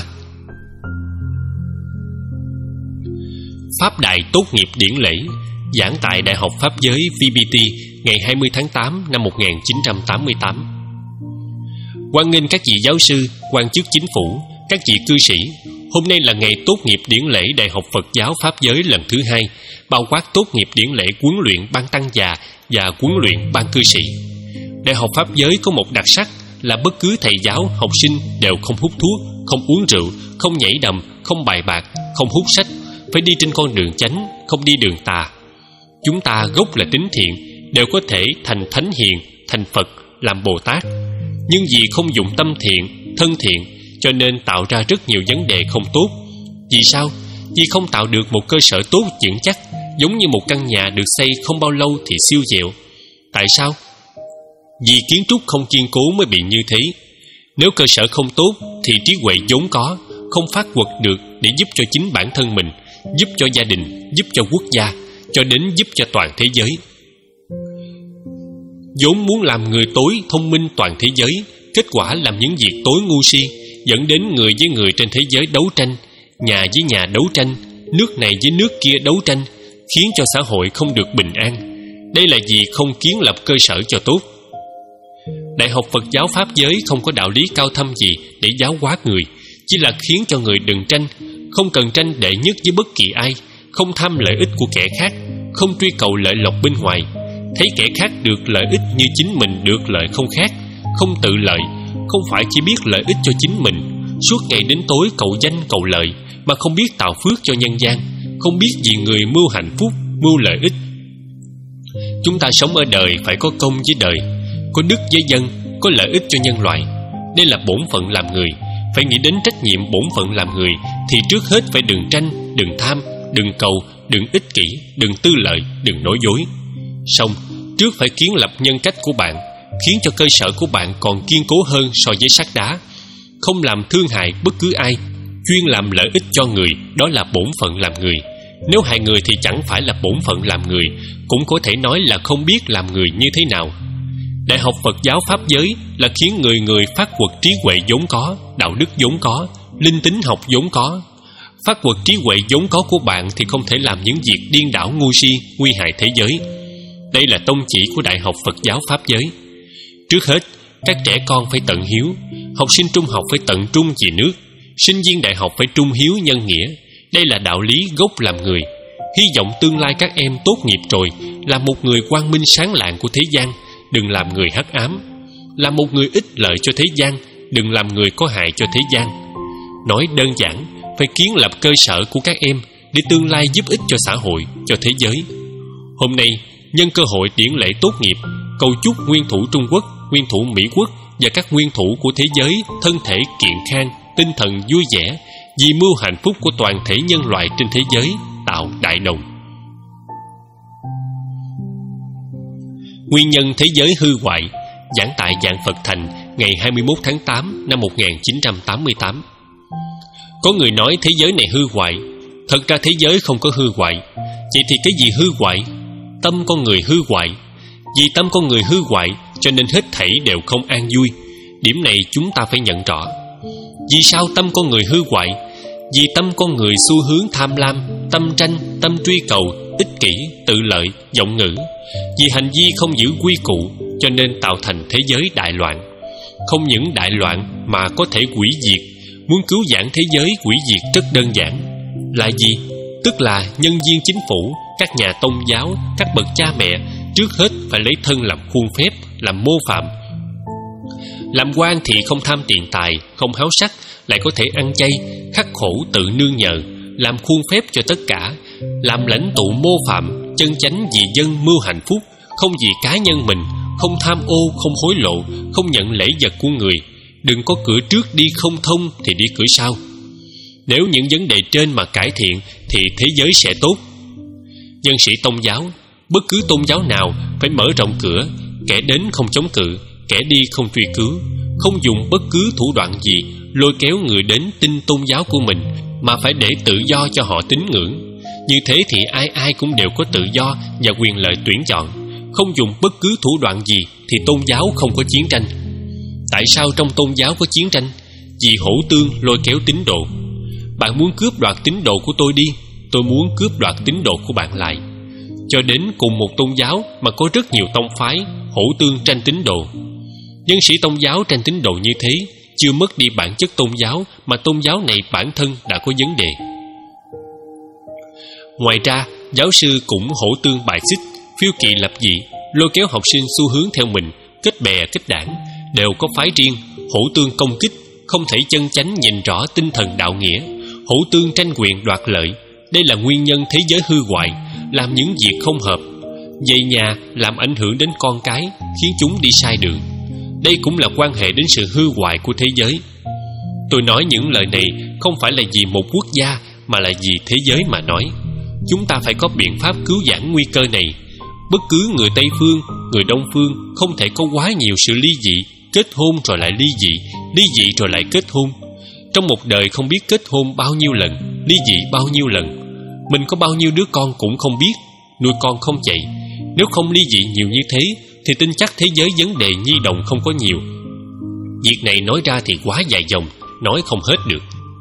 Pháp Đài tốt nghiệp điển lễ giảng tại Đại học Pháp giới vê pê tê ngày hai mươi tháng tám năm một nghìn chín trăm tám mươi tám. Hoan nghênh các vị giáo sư, quan chức chính phủ, các vị cư sĩ. Hôm nay là ngày tốt nghiệp điển lễ Đại học Phật giáo Pháp giới lần thứ hai, bao quát tốt nghiệp điển lễ huấn luyện ban tăng già và huấn luyện ban cư sĩ. Đại học Pháp giới có một đặc sắc là bất cứ thầy giáo, học sinh đều không hút thuốc, không uống rượu, không nhảy đầm, không bài bạc, không hút sách, phải đi trên con đường chánh, không đi đường tà. Chúng ta gốc là tính thiện, đều có thể thành thánh hiền, thành Phật, làm Bồ Tát. Nhưng vì không dùng tâm thiện, thân thiện, cho nên tạo ra rất nhiều vấn đề không tốt. Vì sao? Vì không tạo được một cơ sở tốt vững chắc, giống như một căn nhà được xây không bao lâu thì siêu vẹo. Tại sao? Vì kiến trúc không kiên cố mới bị như thế. Nếu cơ sở không tốt thì trí huệ vốn có không phát quật được để giúp cho chính bản thân mình, giúp cho gia đình, giúp cho quốc gia, cho đến giúp cho toàn thế giới. Vốn muốn làm người tối thông minh toàn thế giới, kết quả làm những việc tối ngu si, dẫn đến người với người trên thế giới đấu tranh, nhà với nhà đấu tranh, nước này với nước kia đấu tranh, khiến cho xã hội không được bình an. Đây là vì không kiến lập cơ sở cho tốt. Đại học Phật giáo Pháp giới không có đạo lý cao thâm gì để giáo hóa người, chỉ là khiến cho người đừng tranh, không cần tranh đệ nhất với bất kỳ ai, không tham lợi ích của kẻ khác, không truy cầu lợi lộc bên ngoài, thấy kẻ khác được lợi ích như chính mình được lợi không khác, không tự lợi, không phải chỉ biết lợi ích cho chính mình, suốt ngày đến tối cầu danh cầu lợi, mà không biết tạo phước cho nhân gian, không biết vì người mưu hạnh phúc, mưu lợi ích. Chúng ta sống ở đời phải có công với đời, có đức với dân, có lợi ích cho nhân loại. Đây là bổn phận làm người. Phải nghĩ đến trách nhiệm bổn phận làm người thì trước hết phải đừng tranh, đừng tham, đừng cầu, đừng ích kỷ, đừng tư lợi, đừng nói dối. Xong, trước phải kiến lập nhân cách của bạn, khiến cho cơ sở của bạn còn kiên cố hơn so với sắt đá. không làm thương hại bất cứ ai, chuyên làm lợi ích cho người, đó là bổn phận làm người. Nếu hại người thì chẳng phải là bổn phận làm người, cũng có thể nói là không biết làm người như thế nào. Đại học Phật giáo Pháp giới là khiến người người phát quật trí huệ vốn có, đạo đức vốn có, linh tính học vốn có. Phát quật trí huệ vốn có của bạn thì không thể làm những việc điên đảo ngu si, nguy hại thế giới. Đây là tông chỉ của Đại học Phật giáo Pháp giới. Trước hết, các trẻ con phải tận hiếu, học sinh trung học phải tận trung vì nước, sinh viên đại học phải trung hiếu nhân nghĩa. Đây là đạo lý gốc làm người. Hy vọng tương lai các em tốt nghiệp rồi là một người quang minh sáng lạng của thế gian, đừng làm người hắc ám. Là một người ích lợi cho thế gian, đừng làm người có hại cho thế gian. Nói đơn giản, phải kiến lập cơ sở của các em để tương lai giúp ích cho xã hội, cho thế giới. Hôm nay, nhân cơ hội điển lễ tốt nghiệp, cầu chúc nguyên thủ Trung Quốc, nguyên thủ Mỹ Quốc và các nguyên thủ của thế giới thân thể kiện khang, tinh thần vui vẻ, vì mưu hạnh phúc của toàn thể nhân loại trên thế giới, tạo đại đồng. Nguyên nhân thế giới hư hoại, giảng tại Vạn Phật Thành ngày hai mươi mốt tháng tám năm một nghìn chín trăm tám mươi tám. Có người nói thế giới này hư hoại. Thật ra thế giới không có hư hoại. Vậy thì cái gì hư hoại? Tâm con người hư hoại. Vì tâm con người hư hoại cho nên hết thảy đều không an vui. Điểm này chúng ta phải nhận rõ. Vì sao tâm con người hư hoại? Vì tâm con người xu hướng tham lam, tâm tranh, tâm truy cầu, ích kỷ, tự lợi, vọng ngữ. Vì hành vi không giữ quy củ cho nên tạo thành thế giới đại loạn. Không những đại loạn mà có thể hủy diệt. Muốn cứu vãn thế giới hủy diệt rất đơn giản. Là gì? Tức là nhân viên chính phủ, các nhà tôn giáo, các bậc cha mẹ trước hết phải lấy thân làm khuôn phép, làm mô phạm. Làm quan thì không tham tiền tài, không háo sắc, lại có thể ăn chay, khắc khổ tự nương nhờ, làm khuôn phép cho tất cả. Làm lãnh tụ mô phạm, chân chánh vì dân mưu hạnh phúc, không vì cá nhân mình, không tham ô, không hối lộ, không nhận lễ vật của người. Đừng có cửa trước đi không thông thì đi cửa sau. Nếu những vấn đề trên mà cải thiện thì thế giới sẽ tốt. Nhân sĩ tôn giáo, bất cứ tôn giáo nào phải mở rộng cửa, kẻ đến không chống cự, kẻ đi không truy cứu, không dùng bất cứ thủ đoạn gì lôi kéo người đến tin tôn giáo của mình, mà phải để tự do cho họ tín ngưỡng. Như thế thì ai ai cũng đều có tự do và quyền lợi tuyển chọn. Không dùng bất cứ thủ đoạn gì thì tôn giáo không có chiến tranh. Tại sao trong tôn giáo có chiến tranh? Vì hổ tương lôi kéo tín đồ. Bạn muốn cướp đoạt tín đồ của tôi đi, tôi muốn cướp đoạt tín đồ của bạn lại. Cho đến cùng một tôn giáo mà có rất nhiều tông phái, hổ tương tranh tín đồ. Nhân sĩ tôn giáo tranh tín đồ như thế chưa mất đi bản chất tôn giáo, mà tôn giáo này bản thân đã có vấn đề. Ngoài ra, giáo sư cũng hổ tương bài xích, phiêu kỳ lập dị, lôi kéo học sinh xu hướng theo mình, kết bè kết đảng, đều có phái riêng, hổ tương công kích, không thể chân chánh nhìn rõ tinh thần đạo nghĩa, hổ tương tranh quyền đoạt lợi. Đây là nguyên nhân thế giới hư hoại, làm những việc không hợp, về nhà làm ảnh hưởng đến con cái, khiến chúng đi sai đường. Đây cũng là quan hệ đến sự hư hoại của thế giới. Tôi nói những lời này không phải là vì một quốc gia, mà là vì thế giới mà nói. Chúng ta phải có biện pháp cứu vãn nguy cơ này. Bất cứ người Tây Phương, người Đông Phương không thể có quá nhiều sự ly dị, kết hôn rồi lại ly dị, ly dị rồi lại kết hôn. Trong một đời không biết kết hôn bao nhiêu lần, ly dị bao nhiêu lần. Mình có bao nhiêu đứa con cũng không biết, nuôi con không chạy. Nếu không ly dị nhiều như thế thì tin chắc thế giới vấn đề nhi đồng không có nhiều. Việc này nói ra thì quá dài dòng, nói không hết được.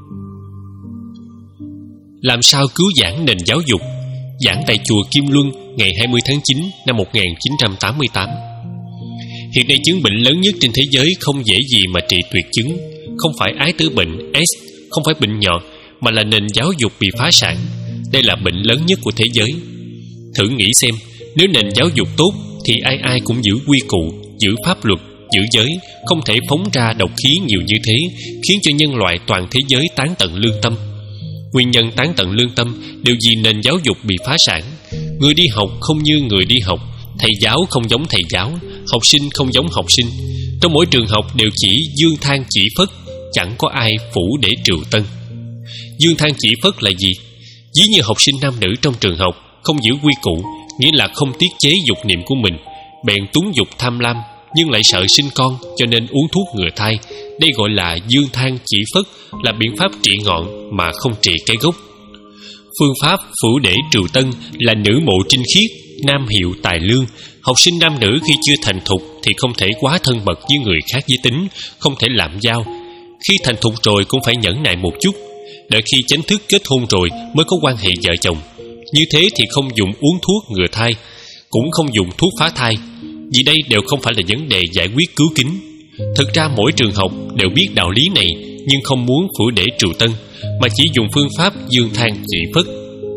Làm sao cứu vãn nền giáo dục? Giảng tại chùa Kim Luân ngày hai mươi tháng chín năm một nghìn chín trăm tám mươi tám. Hiện nay chứng bệnh lớn nhất trên thế giới không dễ gì mà trị tuyệt chứng. Không phải ái tử bệnh S, không phải bệnh nhọt, mà là nền giáo dục bị phá sản. Đây là bệnh lớn nhất của thế giới. Thử nghĩ xem, nếu nền giáo dục tốt thì ai ai cũng giữ quy củ, giữ pháp luật, giữ giới, không thể phóng ra độc khí nhiều như thế, khiến cho nhân loại toàn thế giới tán tận lương tâm. Nguyên nhân tán tận lương tâm đều vì nền giáo dục bị phá sản. Người đi học không như người đi học, thầy giáo không giống thầy giáo, học sinh không giống học sinh. Trong mỗi trường học đều chỉ dương than chỉ phất, chẳng có ai phủ để trừu tân. Dương than chỉ phất là gì? Ví như học sinh nam nữ trong trường học không giữ quy củ, nghĩa là không tiết chế dục niệm của mình, bèn túng dục tham lam, nhưng lại sợ sinh con cho nên uống thuốc ngừa thai, Đây gọi là dương than chỉ phất, là biện pháp trị ngọn mà không trị cái gốc. Phương pháp phủ để trừ tân là nữ mộ trinh khiết, nam hiệu tài lương. Học sinh nam nữ khi chưa thành thục thì không thể quá thân mật với người khác giới tính, không thể lạm giao. Khi thành thục rồi cũng phải nhẫn nại một chút, đợi khi chính thức kết hôn rồi mới có quan hệ vợ chồng. Như thế thì không dùng uống thuốc ngừa thai, cũng không dùng thuốc phá thai, vì đây đều không phải là vấn đề giải quyết cứu kín. Thực ra mỗi trường học đều biết đạo lý này, nhưng không muốn phủ để trừ tân, mà chỉ dùng phương pháp dương than trị phất.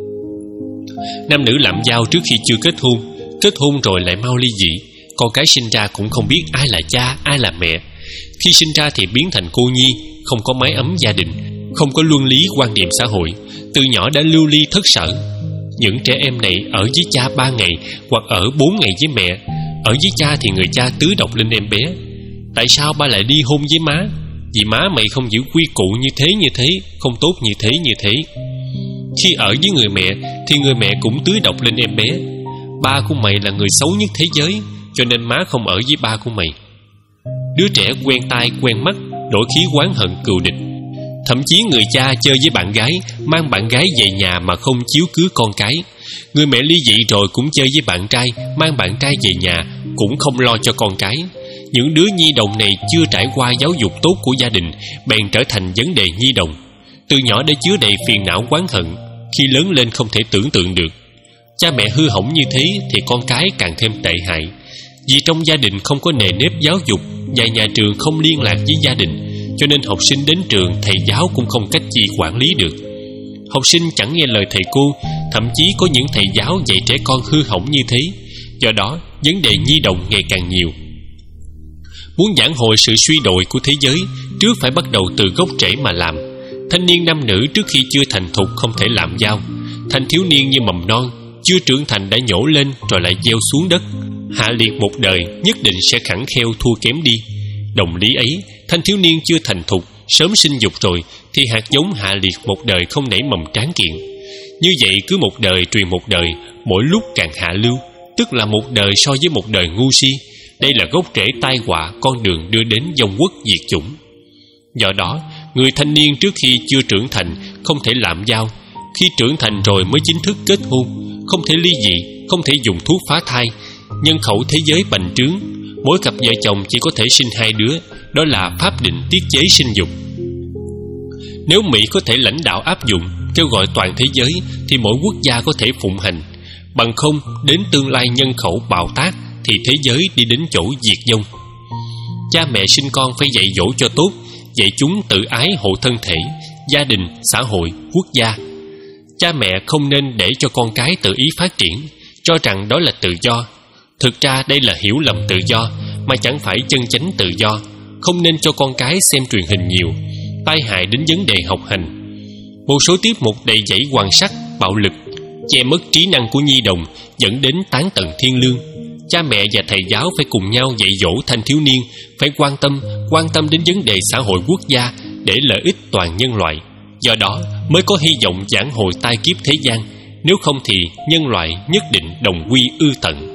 Nam nữ lạm giao trước khi chưa kết hôn, kết hôn rồi lại mau ly dị. Con cái sinh ra cũng không biết ai là cha, ai là mẹ. Khi sinh ra thì biến thành cô nhi, không có mái ấm gia đình, không có luân lý quan niệm xã hội, từ nhỏ đã lưu ly thất sở. Những trẻ em này ở với cha ba ngày hoặc ở bốn ngày với mẹ. Ở với cha thì người cha tứ độc lên em bé. Tại sao ba lại ly hôn với má? Vì má mày không giữ quy củ như thế như thế, không tốt như thế như thế. Khi ở với người mẹ thì người mẹ cũng tứ độc lên em bé. Ba của mày là người xấu nhất thế giới, cho nên má không ở với ba của mày. Đứa trẻ quen tai quen mắt, đổi khí oán hận cừu địch. Thậm chí người cha chơi với bạn gái, mang bạn gái về nhà mà không chiếu cứ con cái. Người mẹ ly dị rồi cũng chơi với bạn trai, mang bạn trai về nhà, cũng không lo cho con cái. Những đứa nhi đồng này chưa trải qua giáo dục tốt của gia đình, bèn trở thành vấn đề nhi đồng. Từ nhỏ đã chứa đầy phiền não oán hận, khi lớn lên không thể tưởng tượng được. Cha mẹ hư hỏng như thế thì con cái càng thêm tệ hại. Vì trong gia đình không có nề nếp giáo dục và nhà trường không liên lạc với gia đình, cho nên học sinh đến trường thầy giáo cũng không cách gì quản lý được. Học sinh chẳng nghe lời thầy cô, thậm chí có những thầy giáo dạy trẻ con hư hỏng như thế. Do đó vấn đề nhi đồng ngày càng nhiều. Muốn giảng hồi sự suy đồi của thế giới, trước phải bắt đầu từ gốc rễ mà làm. Thanh niên nam nữ trước khi chưa thành thục không thể lạm giao. Thanh thiếu niên như mầm non, chưa trưởng thành đã nhổ lên rồi lại gieo xuống đất. Hạ liệt một đời nhất định sẽ khẳng kheo thua kém đi. Đồng lý ấy, thanh thiếu niên chưa thành thục, sớm sinh dục rồi thì hạt giống hạ liệt một đời không nảy mầm tráng kiện. Như vậy cứ một đời truyền một đời, mỗi lúc càng hạ lưu, tức là một đời so với một đời ngu si. Đây là gốc rễ tai họa, con đường đưa đến vong quốc diệt chủng. Do đó, người thanh niên trước khi chưa trưởng thành không thể lạm giao. Khi trưởng thành rồi mới chính thức kết hôn, không thể ly dị, không thể dùng thuốc phá thai. Nhân khẩu thế giới bành trướng, mỗi cặp vợ chồng chỉ có thể sinh hai đứa, đó là pháp định tiết chế sinh dục. Nếu Mỹ có thể lãnh đạo áp dụng, kêu gọi toàn thế giới, thì mỗi quốc gia có thể phụng hành. Bằng không, đến tương lai nhân khẩu bạo tác thì thế giới đi đến chỗ diệt vong. Cha mẹ sinh con phải dạy dỗ cho tốt, dạy chúng tự ái hộ thân thể, gia đình, xã hội, quốc gia. Cha mẹ không nên để cho con cái tự ý phát triển, cho rằng đó là tự do. Thực ra đây là hiểu lầm tự do, mà chẳng phải chân chánh tự do. Không nên cho con cái xem truyền hình nhiều, tai hại đến vấn đề học hành. Một số tiết mục đầy dẫy hoàng sắc, bạo lực, che mất trí năng của nhi đồng, dẫn đến tán tận thiên lương. Cha mẹ và thầy giáo phải cùng nhau dạy dỗ thanh thiếu niên, phải quan tâm, quan tâm đến vấn đề xã hội quốc gia để lợi ích toàn nhân loại. Do đó mới có hy vọng vãn hồi tai kiếp thế gian, nếu không thì nhân loại nhất định đồng quy ư tận.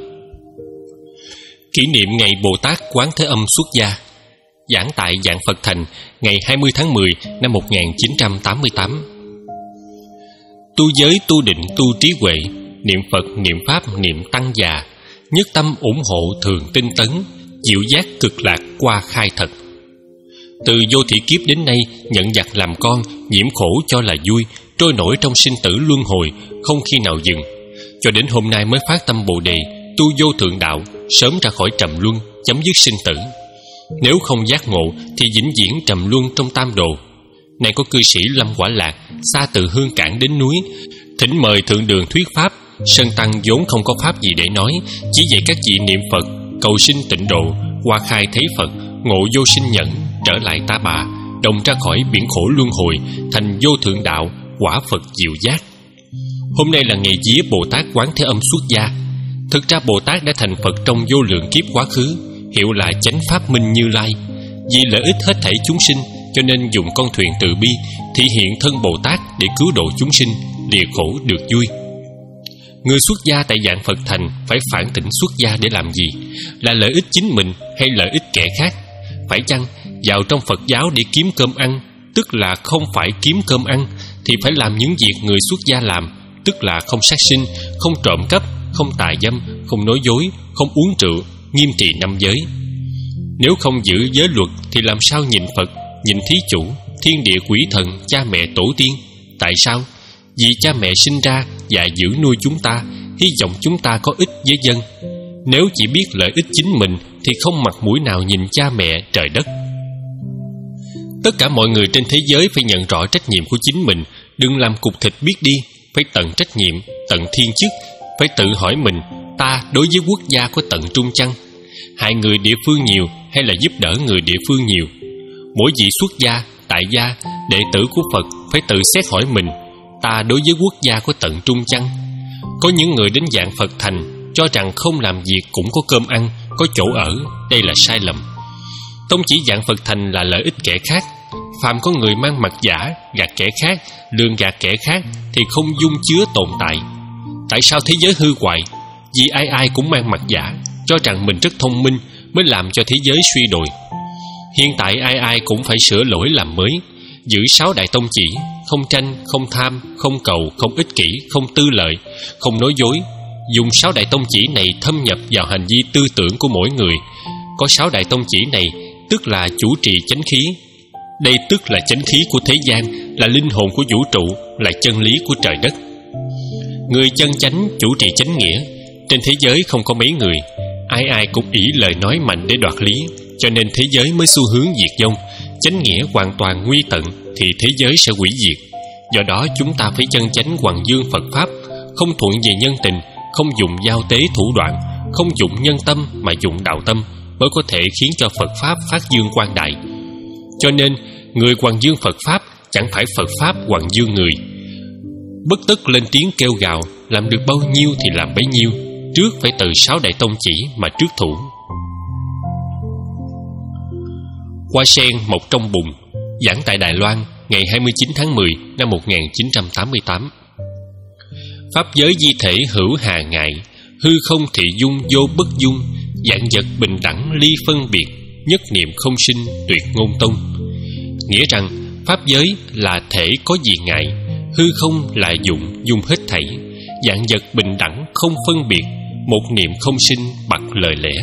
Kỷ niệm ngày Bồ Tát Quán Thế Âm xuất gia. Giảng tại Vạn Phật Thành ngày hai mươi tháng mười năm một nghìn chín trăm tám mươi tám. Tu giới, tu định, tu trí huệ, niệm Phật, niệm Pháp, niệm Tăng già, nhất tâm ủng hộ thường tinh tấn, diệu giác cực lạc qua khai thật. Từ vô thị kiếp đến nay, nhận giặc làm con, nhiễm khổ cho là vui, trôi nổi trong sinh tử luân hồi, không khi nào dừng. Cho đến hôm nay mới phát tâm Bồ Đề, tu vô thượng đạo, sớm ra khỏi trầm luân, chấm dứt sinh tử. Nếu không giác ngộ thì vĩnh viễn trầm luân trong tam đồ. Này có cư sĩ Lâm Quả Lạc, xa từ Hương Cảng đến núi, thỉnh mời thượng đường thuyết pháp. Sơn tăng vốn không có pháp gì để nói, chỉ dạy các vị niệm Phật, cầu sinh tịnh độ, qua khai thấy Phật, ngộ vô sinh nhẫn, trở lại Ta Bà, đồng ra khỏi biển khổ luân hồi, thành vô thượng đạo, quả Phật diệu giác. Hôm nay là ngày vía Bồ Tát Quán Thế Âm xuất gia. Thực ra Bồ Tát đã thành Phật trong vô lượng kiếp quá khứ, hiệu là Chánh Pháp Minh Như Lai. Vì lợi ích hết thảy chúng sinh, cho nên dùng con thuyền từ bi thị hiện thân Bồ Tát để cứu độ chúng sinh, lìa khổ được vui. Người xuất gia tại Vạn Phật Thành phải phản tỉnh xuất gia để làm gì? Là lợi ích chính mình hay lợi ích kẻ khác? Phải chăng vào trong Phật giáo để kiếm cơm ăn, tức là không phải kiếm cơm ăn, thì phải làm những việc người xuất gia làm, tức là không sát sinh, không trộm cắp, không tà dâm, không nói dối, không uống rượu, nghiêm trì năm giới. Nếu không giữ giới luật thì làm sao nhìn Phật, nhìn thí chủ, thiên địa quỷ thần, cha mẹ tổ tiên? Tại sao? Vì cha mẹ sinh ra và giữ nuôi chúng ta, hy vọng chúng ta có ích với dân. Nếu chỉ biết lợi ích chính mình thì không mặt mũi nào nhìn cha mẹ trời đất. Tất cả mọi người trên thế giới phải nhận rõ trách nhiệm của chính mình, đừng làm cục thịt biết đi, phải tận trách nhiệm, tận thiên chức, phải tự hỏi mình, ta đối với quốc gia có tận trung chăng? Hại người địa phương nhiều hay là giúp đỡ người địa phương nhiều? Mỗi vị xuất gia, tại gia, đệ tử của Phật phải tự xét hỏi mình, ta đối với quốc gia có tận trung chăng? Có những người đến dạng Phật thành cho rằng không làm việc cũng có cơm ăn, có chỗ ở. Đây là sai lầm. Tông chỉ dạng Phật thành là lợi ích kẻ khác. Phàm có người mang mặt giả, gạt kẻ khác, lường gạt kẻ khác thì không dung chứa tồn tại. Tại sao thế giới hư hoại? Vì ai ai cũng mang mặt giả, cho rằng mình rất thông minh, mới làm cho thế giới suy đồi. Hiện tại ai ai cũng phải sửa lỗi làm mới, giữ sáu đại tông chỉ: không tranh, không tham, không cầu, không ích kỷ, không tư lợi, không nói dối. Dùng sáu đại tông chỉ này thâm nhập vào hành vi tư tưởng của mỗi người. Có sáu đại tông chỉ này tức là chủ trì chánh khí. Đây tức là chánh khí của thế gian, là linh hồn của vũ trụ, là chân lý của trời đất. Người chân chánh chủ trì chánh nghĩa. Trên thế giới không có mấy người, ai ai cũng ỷ lời nói mạnh để đoạt lý, cho nên thế giới mới xu hướng diệt vong. Chánh nghĩa hoàn toàn nguy tận thì thế giới sẽ hủy diệt. Do đó chúng ta phải chân chánh hoằng dương Phật Pháp, không thuận về nhân tình, không dùng giao tế thủ đoạn, không dụng nhân tâm mà dùng đạo tâm, mới có thể khiến cho Phật Pháp phát dương quang đại. Cho nên người hoằng dương Phật Pháp chẳng phải Phật Pháp hoằng dương người. Bất tất lên tiếng kêu gào, làm được bao nhiêu thì làm bấy nhiêu. Trước phải từ sáu đại tông chỉ mà trước thủ. Hoa sen mọc trong bùn. Giảng tại Đài Loan ngày hai mươi chín tháng mười năm một nghìn chín trăm tám mươi tám. Pháp giới di thể hữu hà ngại, hư không thị dung vô bất dung, vạn vật bình đẳng ly phân biệt, nhất niệm không sinh tuyệt ngôn tông. Nghĩa rằng pháp giới là thể có gì ngại, hư không là dụng dung hết thảy, vạn vật bình đẳng không phân biệt, một niệm không sinh bặt lời lẽ.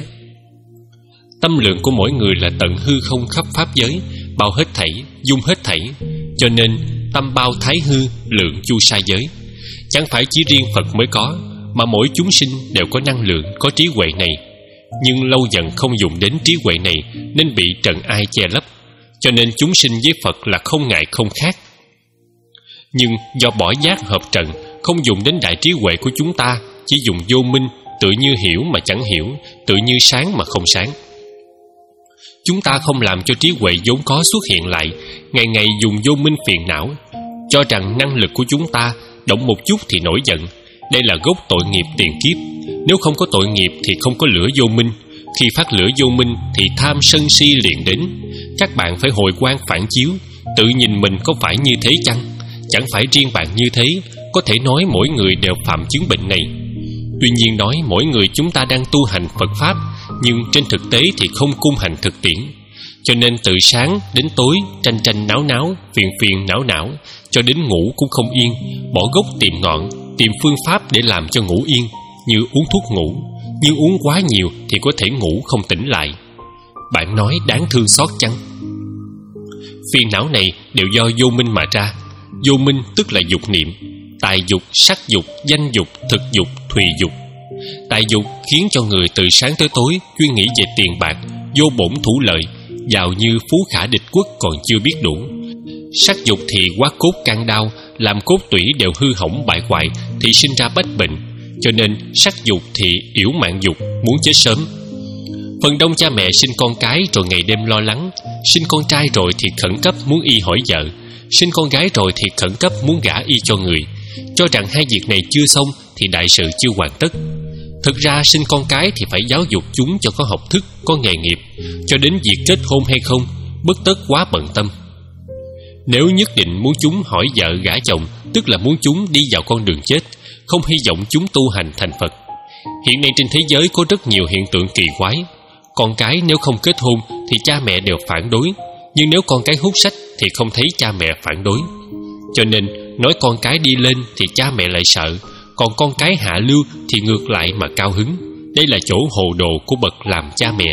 Tâm lượng của mỗi người là tận hư không khắp pháp giới, bao hết thảy, dung hết thảy, cho nên tâm bao thái hư, lượng chu sa giới. Chẳng phải chỉ riêng Phật mới có, mà mỗi chúng sinh đều có năng lượng, có trí huệ này. Nhưng lâu dần không dùng đến trí huệ này nên bị trần ai che lấp, cho nên chúng sinh với Phật là không ngại không khác. Nhưng do bỏ giác hợp trần, không dùng đến đại trí huệ của chúng ta, chỉ dùng vô minh, tự như hiểu mà chẳng hiểu, tự như sáng mà không sáng. Chúng ta không làm cho trí huệ vốn có xuất hiện lại, ngày ngày dùng vô minh phiền não, cho rằng năng lực của chúng ta động một chút thì nổi giận. Đây là gốc tội nghiệp tiền kiếp. Nếu không có tội nghiệp thì không có lửa vô minh. Khi phát lửa vô minh thì tham sân si liền đến. Các bạn phải hồi quang phản chiếu, tự nhìn mình có phải như thế chăng? Chẳng phải riêng bạn như thế, có thể nói mỗi người đều phạm chứng bệnh này. Tuy nhiên nói mỗi người chúng ta đang tu hành Phật Pháp, nhưng trên thực tế thì không cung hành thực tiễn. Cho nên từ sáng đến tối tranh tranh náo náo, phiền phiền não não, cho đến ngủ cũng không yên, bỏ gốc tìm ngọn, tìm phương pháp để làm cho ngủ yên, như uống thuốc ngủ. Nhưng uống quá nhiều thì có thể ngủ không tỉnh lại. Bạn nói đáng thương xót chăng? Phiền não này đều do vô minh mà ra. Vô minh tức là dục niệm, tài dục, sắc dục, danh dục, thực dục, thùy dục. Tài dục khiến cho người từ sáng tới tối chuyên nghĩ về tiền bạc, vô bổn thủ lợi, giàu như phú khả địch quốc còn chưa biết đủ. Sắc dục thì quá cốt căn đau, làm cốt tủy đều hư hỏng bại hoại thì sinh ra bách bệnh. Cho nên sắc dục thì yểu mạng dục, muốn chết sớm. Phần đông cha mẹ sinh con cái rồi ngày đêm lo lắng, sinh con trai rồi thì khẩn cấp muốn y hỏi vợ, sinh con gái rồi thì khẩn cấp muốn gả y cho người, cho rằng hai việc này chưa xong thì đại sự chưa hoàn tất. Thực ra sinh con cái thì phải giáo dục chúng cho có học thức, có nghề nghiệp, cho đến việc kết hôn hay không, bất tất quá bận tâm. Nếu nhất định muốn chúng hỏi vợ gả chồng, tức là muốn chúng đi vào con đường chết, không hy vọng chúng tu hành thành Phật. Hiện nay trên thế giới có rất nhiều hiện tượng kỳ quái. Con cái nếu không kết hôn thì cha mẹ đều phản đối, Nhưng nếu con cái hút sách thì không thấy cha mẹ phản đối. Cho nên nói con cái đi lên thì cha mẹ lại sợ, còn con cái hạ lưu thì ngược lại mà cao hứng. Đây là chỗ hồ đồ của bậc làm cha mẹ.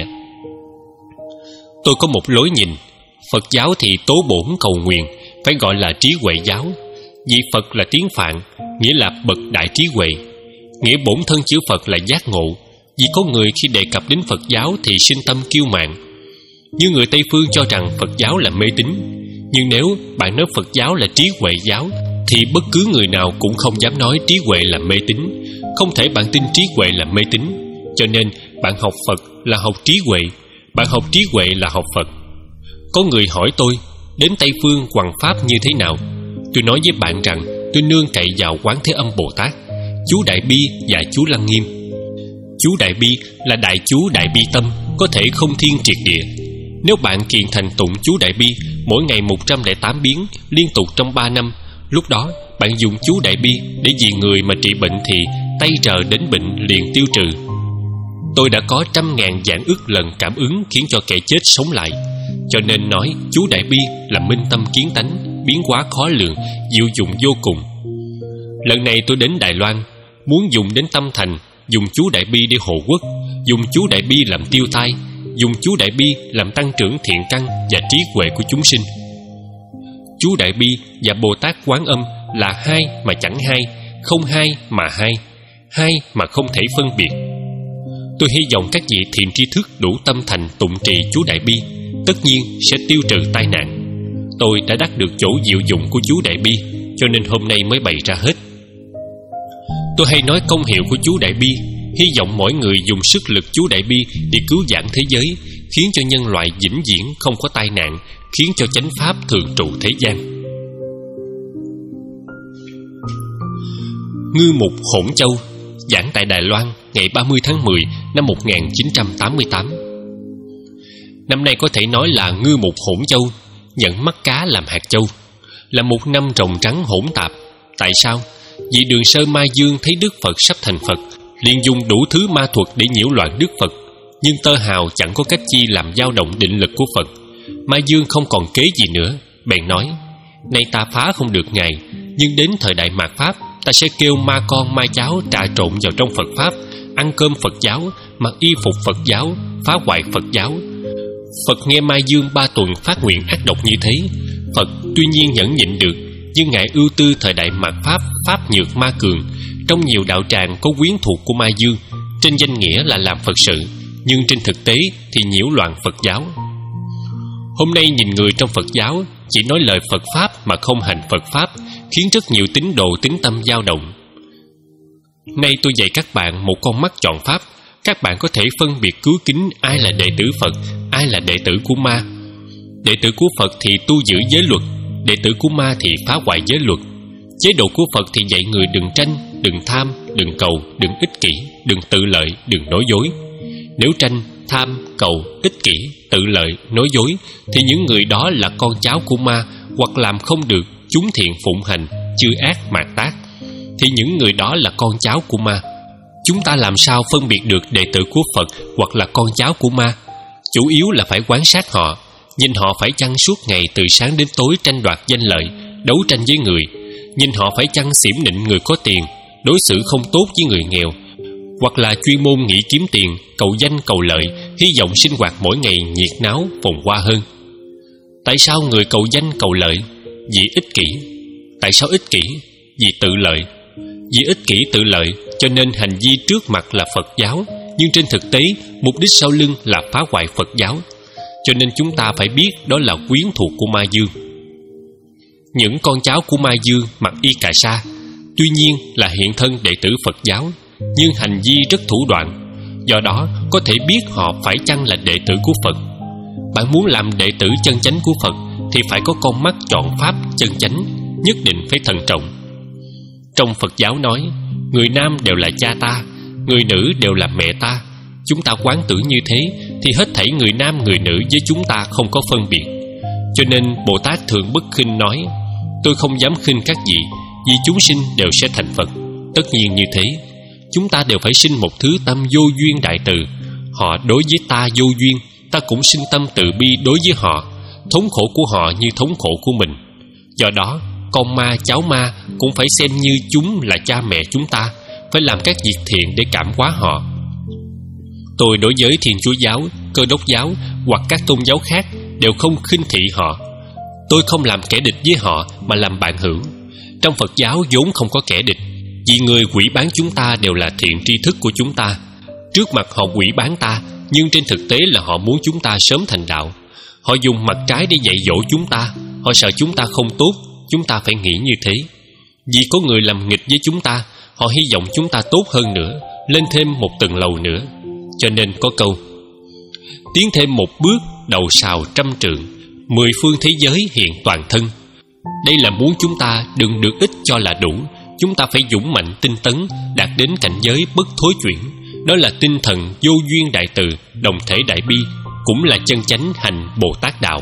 Tôi có một lối nhìn. Phật giáo thì tố bổn cầu nguyện, phải gọi là trí huệ giáo. Vì Phật là tiếng Phạn, nghĩa là bậc đại trí huệ. Nghĩa bổn thân chữ Phật là giác ngộ. Vì có người khi đề cập đến Phật giáo thì sinh tâm kiêu mạn. Như người Tây phương cho rằng Phật giáo là mê tín. Nhưng nếu bạn nói Phật giáo là trí huệ giáo thì bất cứ người nào cũng không dám nói trí huệ là mê tín. Không thể bạn tin trí huệ là mê tín. Cho nên bạn học Phật là học trí huệ, bạn học trí huệ là học Phật. Có người hỏi tôi đến Tây phương hoằng pháp như thế nào. Tôi nói với bạn rằng tôi nương cậy vào Quán Thế Âm Bồ Tát, chú Đại Bi và chú Lăng Nghiêm. Chú Đại Bi là đại chú đại bi tâm, có thể không thiên triệt địa. Nếu bạn kiền thành tụng chú Đại Bi mỗi ngày một trăm lẻ tám biến liên tục trong ba năm, lúc đó bạn dùng chú Đại Bi để vì người mà trị bệnh thì tay rờ đến bệnh liền tiêu trừ. Tôi đã có trăm ngàn vạn ức lần cảm ứng khiến cho kẻ chết sống lại. Cho nên nói chú Đại Bi là minh tâm kiến tánh, biến hóa khó lường, diệu dụng vô cùng. Lần này tôi đến Đài Loan, muốn dùng đến tâm thành, dùng chú Đại Bi để hộ quốc, dùng chú Đại Bi làm tiêu tai, dùng chú Đại Bi làm tăng trưởng thiện căn và trí huệ của chúng sinh. Chú Đại Bi và Bồ Tát Quán Âm là hai mà chẳng hai, không hai mà hai, hai mà không thể phân biệt. Tôi hy vọng các vị thiện tri thức đủ tâm thành tụng trì chú Đại Bi, tất nhiên sẽ tiêu trừ tai nạn. Tôi đã đắc được chỗ diệu dụng của chú Đại Bi, cho nên hôm nay mới bày ra hết. Tôi hay nói công hiệu của chú Đại Bi, hy vọng mỗi người dùng sức lực chú Đại Bi để cứu vãn thế giới, khiến cho nhân loại vĩnh viễn không có tai nạn, khiến cho chánh pháp thường trụ thế gian. Ngư Mục Hỗn Châu, giảng tại Đài Loan ngày ba mươi tháng mười năm một nghìn chín trăm tám mươi tám. Năm nay có thể nói là Ngư Mục Hỗn Châu, nhận mắt cá làm hạt châu, là một năm rồng trắng hỗn tạp. Tại sao? Vì Đường Sơ Ma Dương thấy Đức Phật sắp thành Phật, liền dùng đủ thứ ma thuật để nhiễu loạn Đức Phật. Nhưng tơ hào chẳng có cách chi làm dao động định lực của Phật. Ma Dương không còn kế gì nữa, bèn nói: nay ta phá không được Ngài, nhưng đến thời đại mạt Pháp, ta sẽ kêu ma con ma cháu trà trộn vào trong Phật Pháp, ăn cơm Phật giáo, mặc y phục Phật giáo, phá hoại Phật giáo. Phật nghe Ma Dương ba tuần phát nguyện ác độc như thế. Phật tuy nhiên nhẫn nhịn được, nhưng Ngài ưu tư thời đại mạt Pháp, Pháp nhược ma cường. Trong nhiều đạo tràng có quyến thuộc của Ma Dương, trên danh nghĩa là làm Phật sự, nhưng trên thực tế thì nhiễu loạn Phật giáo. Hôm nay nhìn người trong Phật giáo chỉ nói lời Phật Pháp mà không hành Phật Pháp, khiến rất nhiều tín đồ tín tâm dao động. Nay tôi dạy các bạn một con mắt chọn Pháp. Các bạn có thể phân biệt cứu kính ai là đệ tử Phật, ai là đệ tử của ma. Đệ tử của Phật thì tu giữ giới luật, đệ tử của ma thì phá hoại giới luật. Chế độ của Phật thì dạy người đừng tranh, đừng tham, đừng cầu, đừng ích kỷ, đừng tự lợi, đừng nói dối. Nếu tranh, tham, cầu, ích kỷ, tự lợi, nói dối thì những người đó là con cháu của ma, hoặc làm không được chúng thiện phụng hành, chư ác mạt tác, thì những người đó là con cháu của ma. Chúng ta làm sao phân biệt được đệ tử của Phật hoặc là con cháu của ma? Chủ yếu là phải quan sát họ, nhìn họ phải chăng suốt ngày từ sáng đến tối tranh đoạt danh lợi, đấu tranh với người. Nhìn họ phải chăng xỉm nịnh người có tiền, đối xử không tốt với người nghèo, hoặc là chuyên môn nghĩ kiếm tiền, cầu danh cầu lợi, hy vọng sinh hoạt mỗi ngày nhiệt náo phồn hoa hơn. Tại sao người cầu danh cầu lợi? Vì ích kỷ. Tại sao ích kỷ? Vì tự lợi. Vì ích kỷ tự lợi cho nên hành vi trước mặt là Phật giáo, nhưng trên thực tế mục đích sau lưng là phá hoại Phật giáo. Cho nên chúng ta phải biết đó là quyến thuộc của Ma Dương. Những con cháu của Ma Dương mặc y cà sa, tuy nhiên là hiện thân đệ tử Phật giáo, nhưng hành vi rất thủ đoạn. Do đó có thể biết họ phải chăng là đệ tử của Phật. Bạn muốn làm đệ tử chân chánh của Phật thì phải có con mắt chọn pháp chân chánh, nhất định phải thận trọng. Trong Phật giáo nói, người nam đều là cha ta, người nữ đều là mẹ ta. Chúng ta quán tưởng như thế thì hết thảy người nam người nữ với chúng ta không có phân biệt. Cho nên Bồ Tát thường bất khinh nói: tôi không dám khinh các vị, vì chúng sinh đều sẽ thành Phật. Tất nhiên như thế, chúng ta đều phải sinh một thứ tâm vô duyên đại từ. Họ đối với ta vô duyên, ta cũng sinh tâm từ bi đối với họ. thống khổ của họ như thống khổ của mình. Do đó, con ma cháu ma cũng phải xem như chúng là cha mẹ chúng ta, phải làm các việc thiện để cảm hóa họ. Tôi đối với Thiên Chúa giáo, Cơ Đốc giáo hoặc các tôn giáo khác đều không khinh thị họ. Tôi không làm kẻ địch với họ mà làm bạn hữu. Trong Phật giáo vốn không có kẻ địch, vì người quỷ bán chúng ta đều là thiện tri thức của chúng ta. Trước mặt họ quỷ bán ta, nhưng trên thực tế là họ muốn chúng ta sớm thành đạo. Họ dùng mặt trái để dạy dỗ chúng ta. Họ sợ chúng ta không tốt, chúng ta phải nghĩ như thế. Vì có người làm nghịch với chúng ta, họ hy vọng chúng ta tốt hơn nữa, lên thêm một tầng lầu nữa. Cho nên có câu: tiến thêm một bước, đầu sào trăm trượng, mười phương thế giới hiện toàn thân. Đây là muốn chúng ta đừng được ít cho là đủ. Chúng ta phải dũng mạnh tinh tấn, đạt đến cảnh giới bất thối chuyển. Đó là tinh thần vô duyên đại từ, đồng thể đại bi, cũng là chân chánh hành Bồ Tát đạo.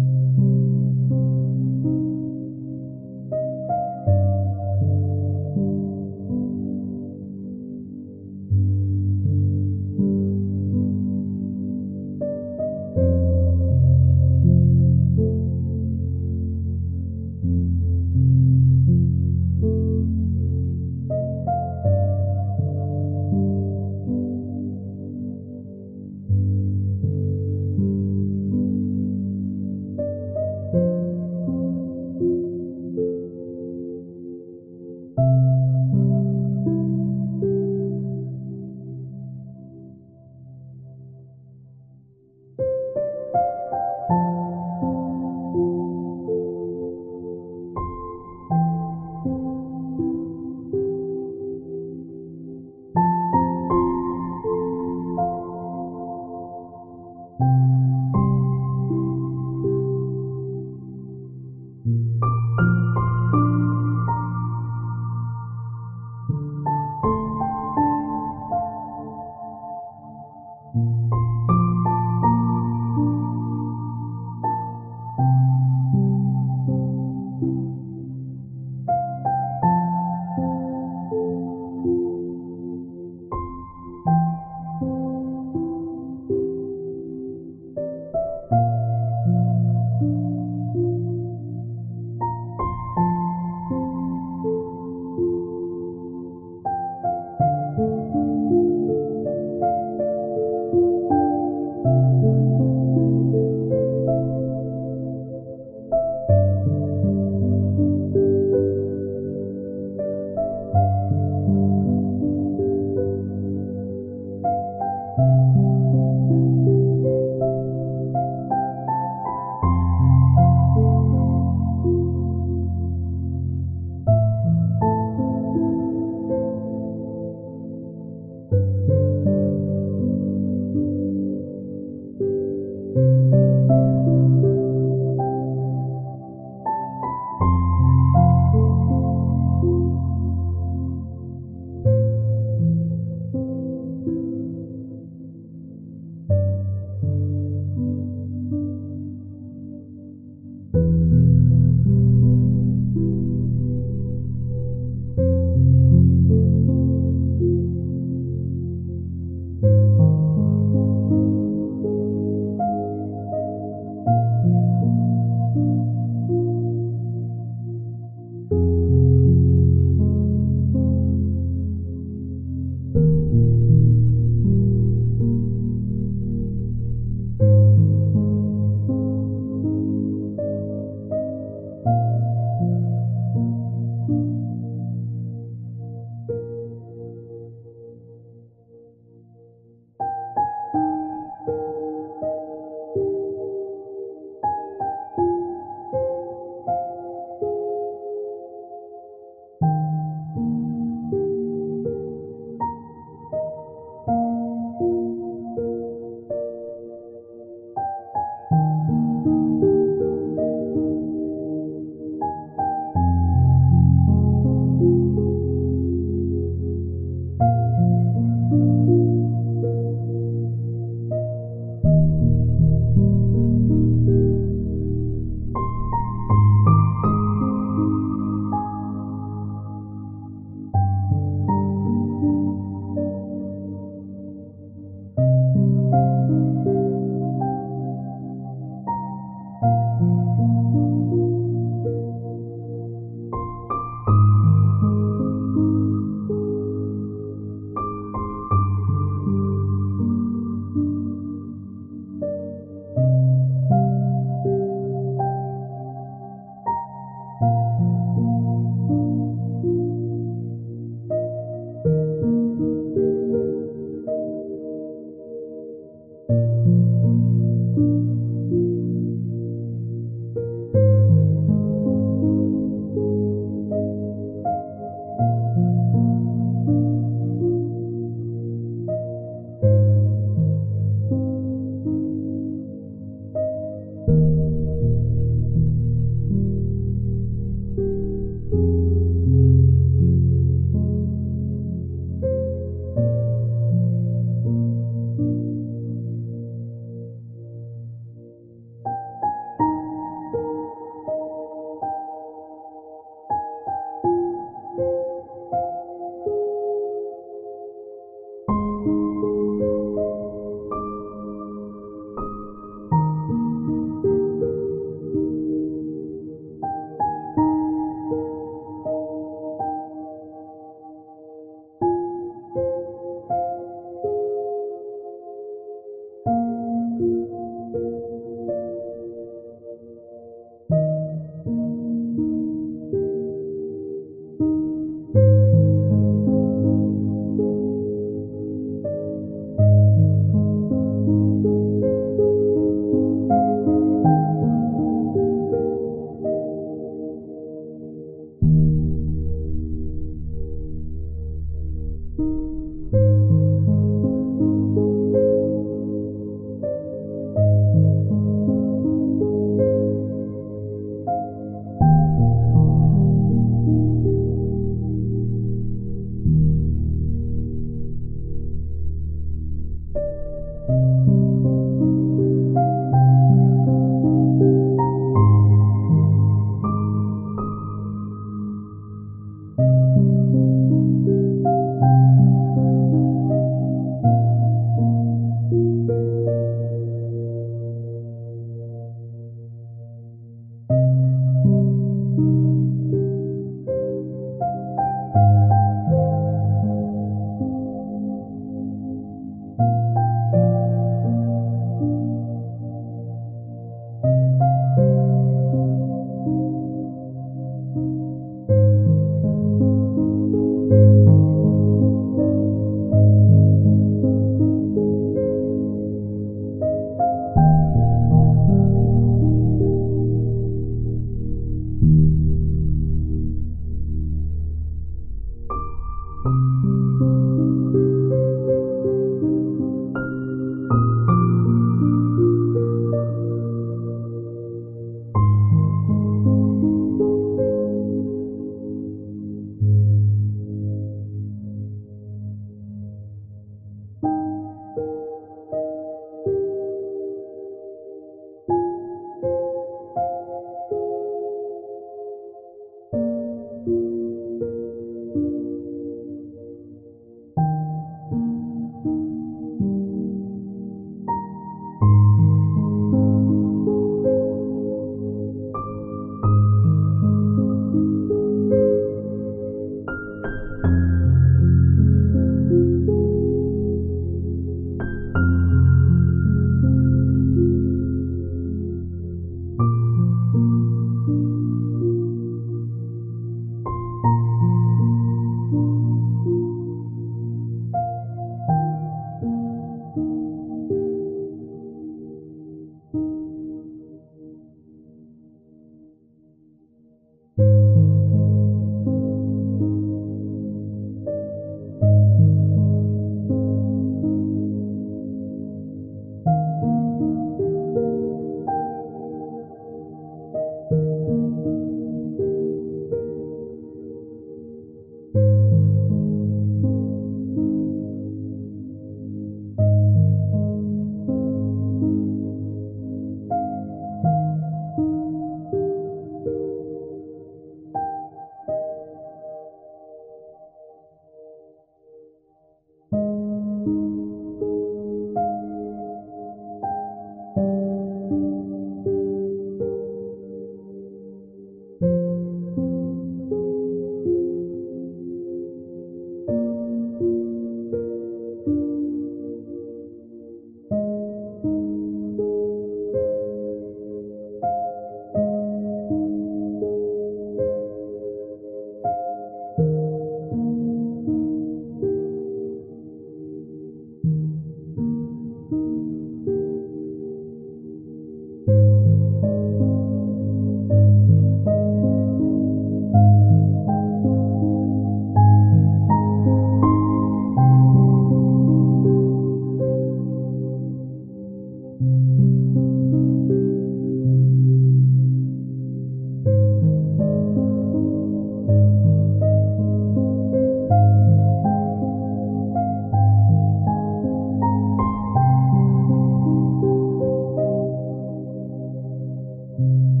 Thank you.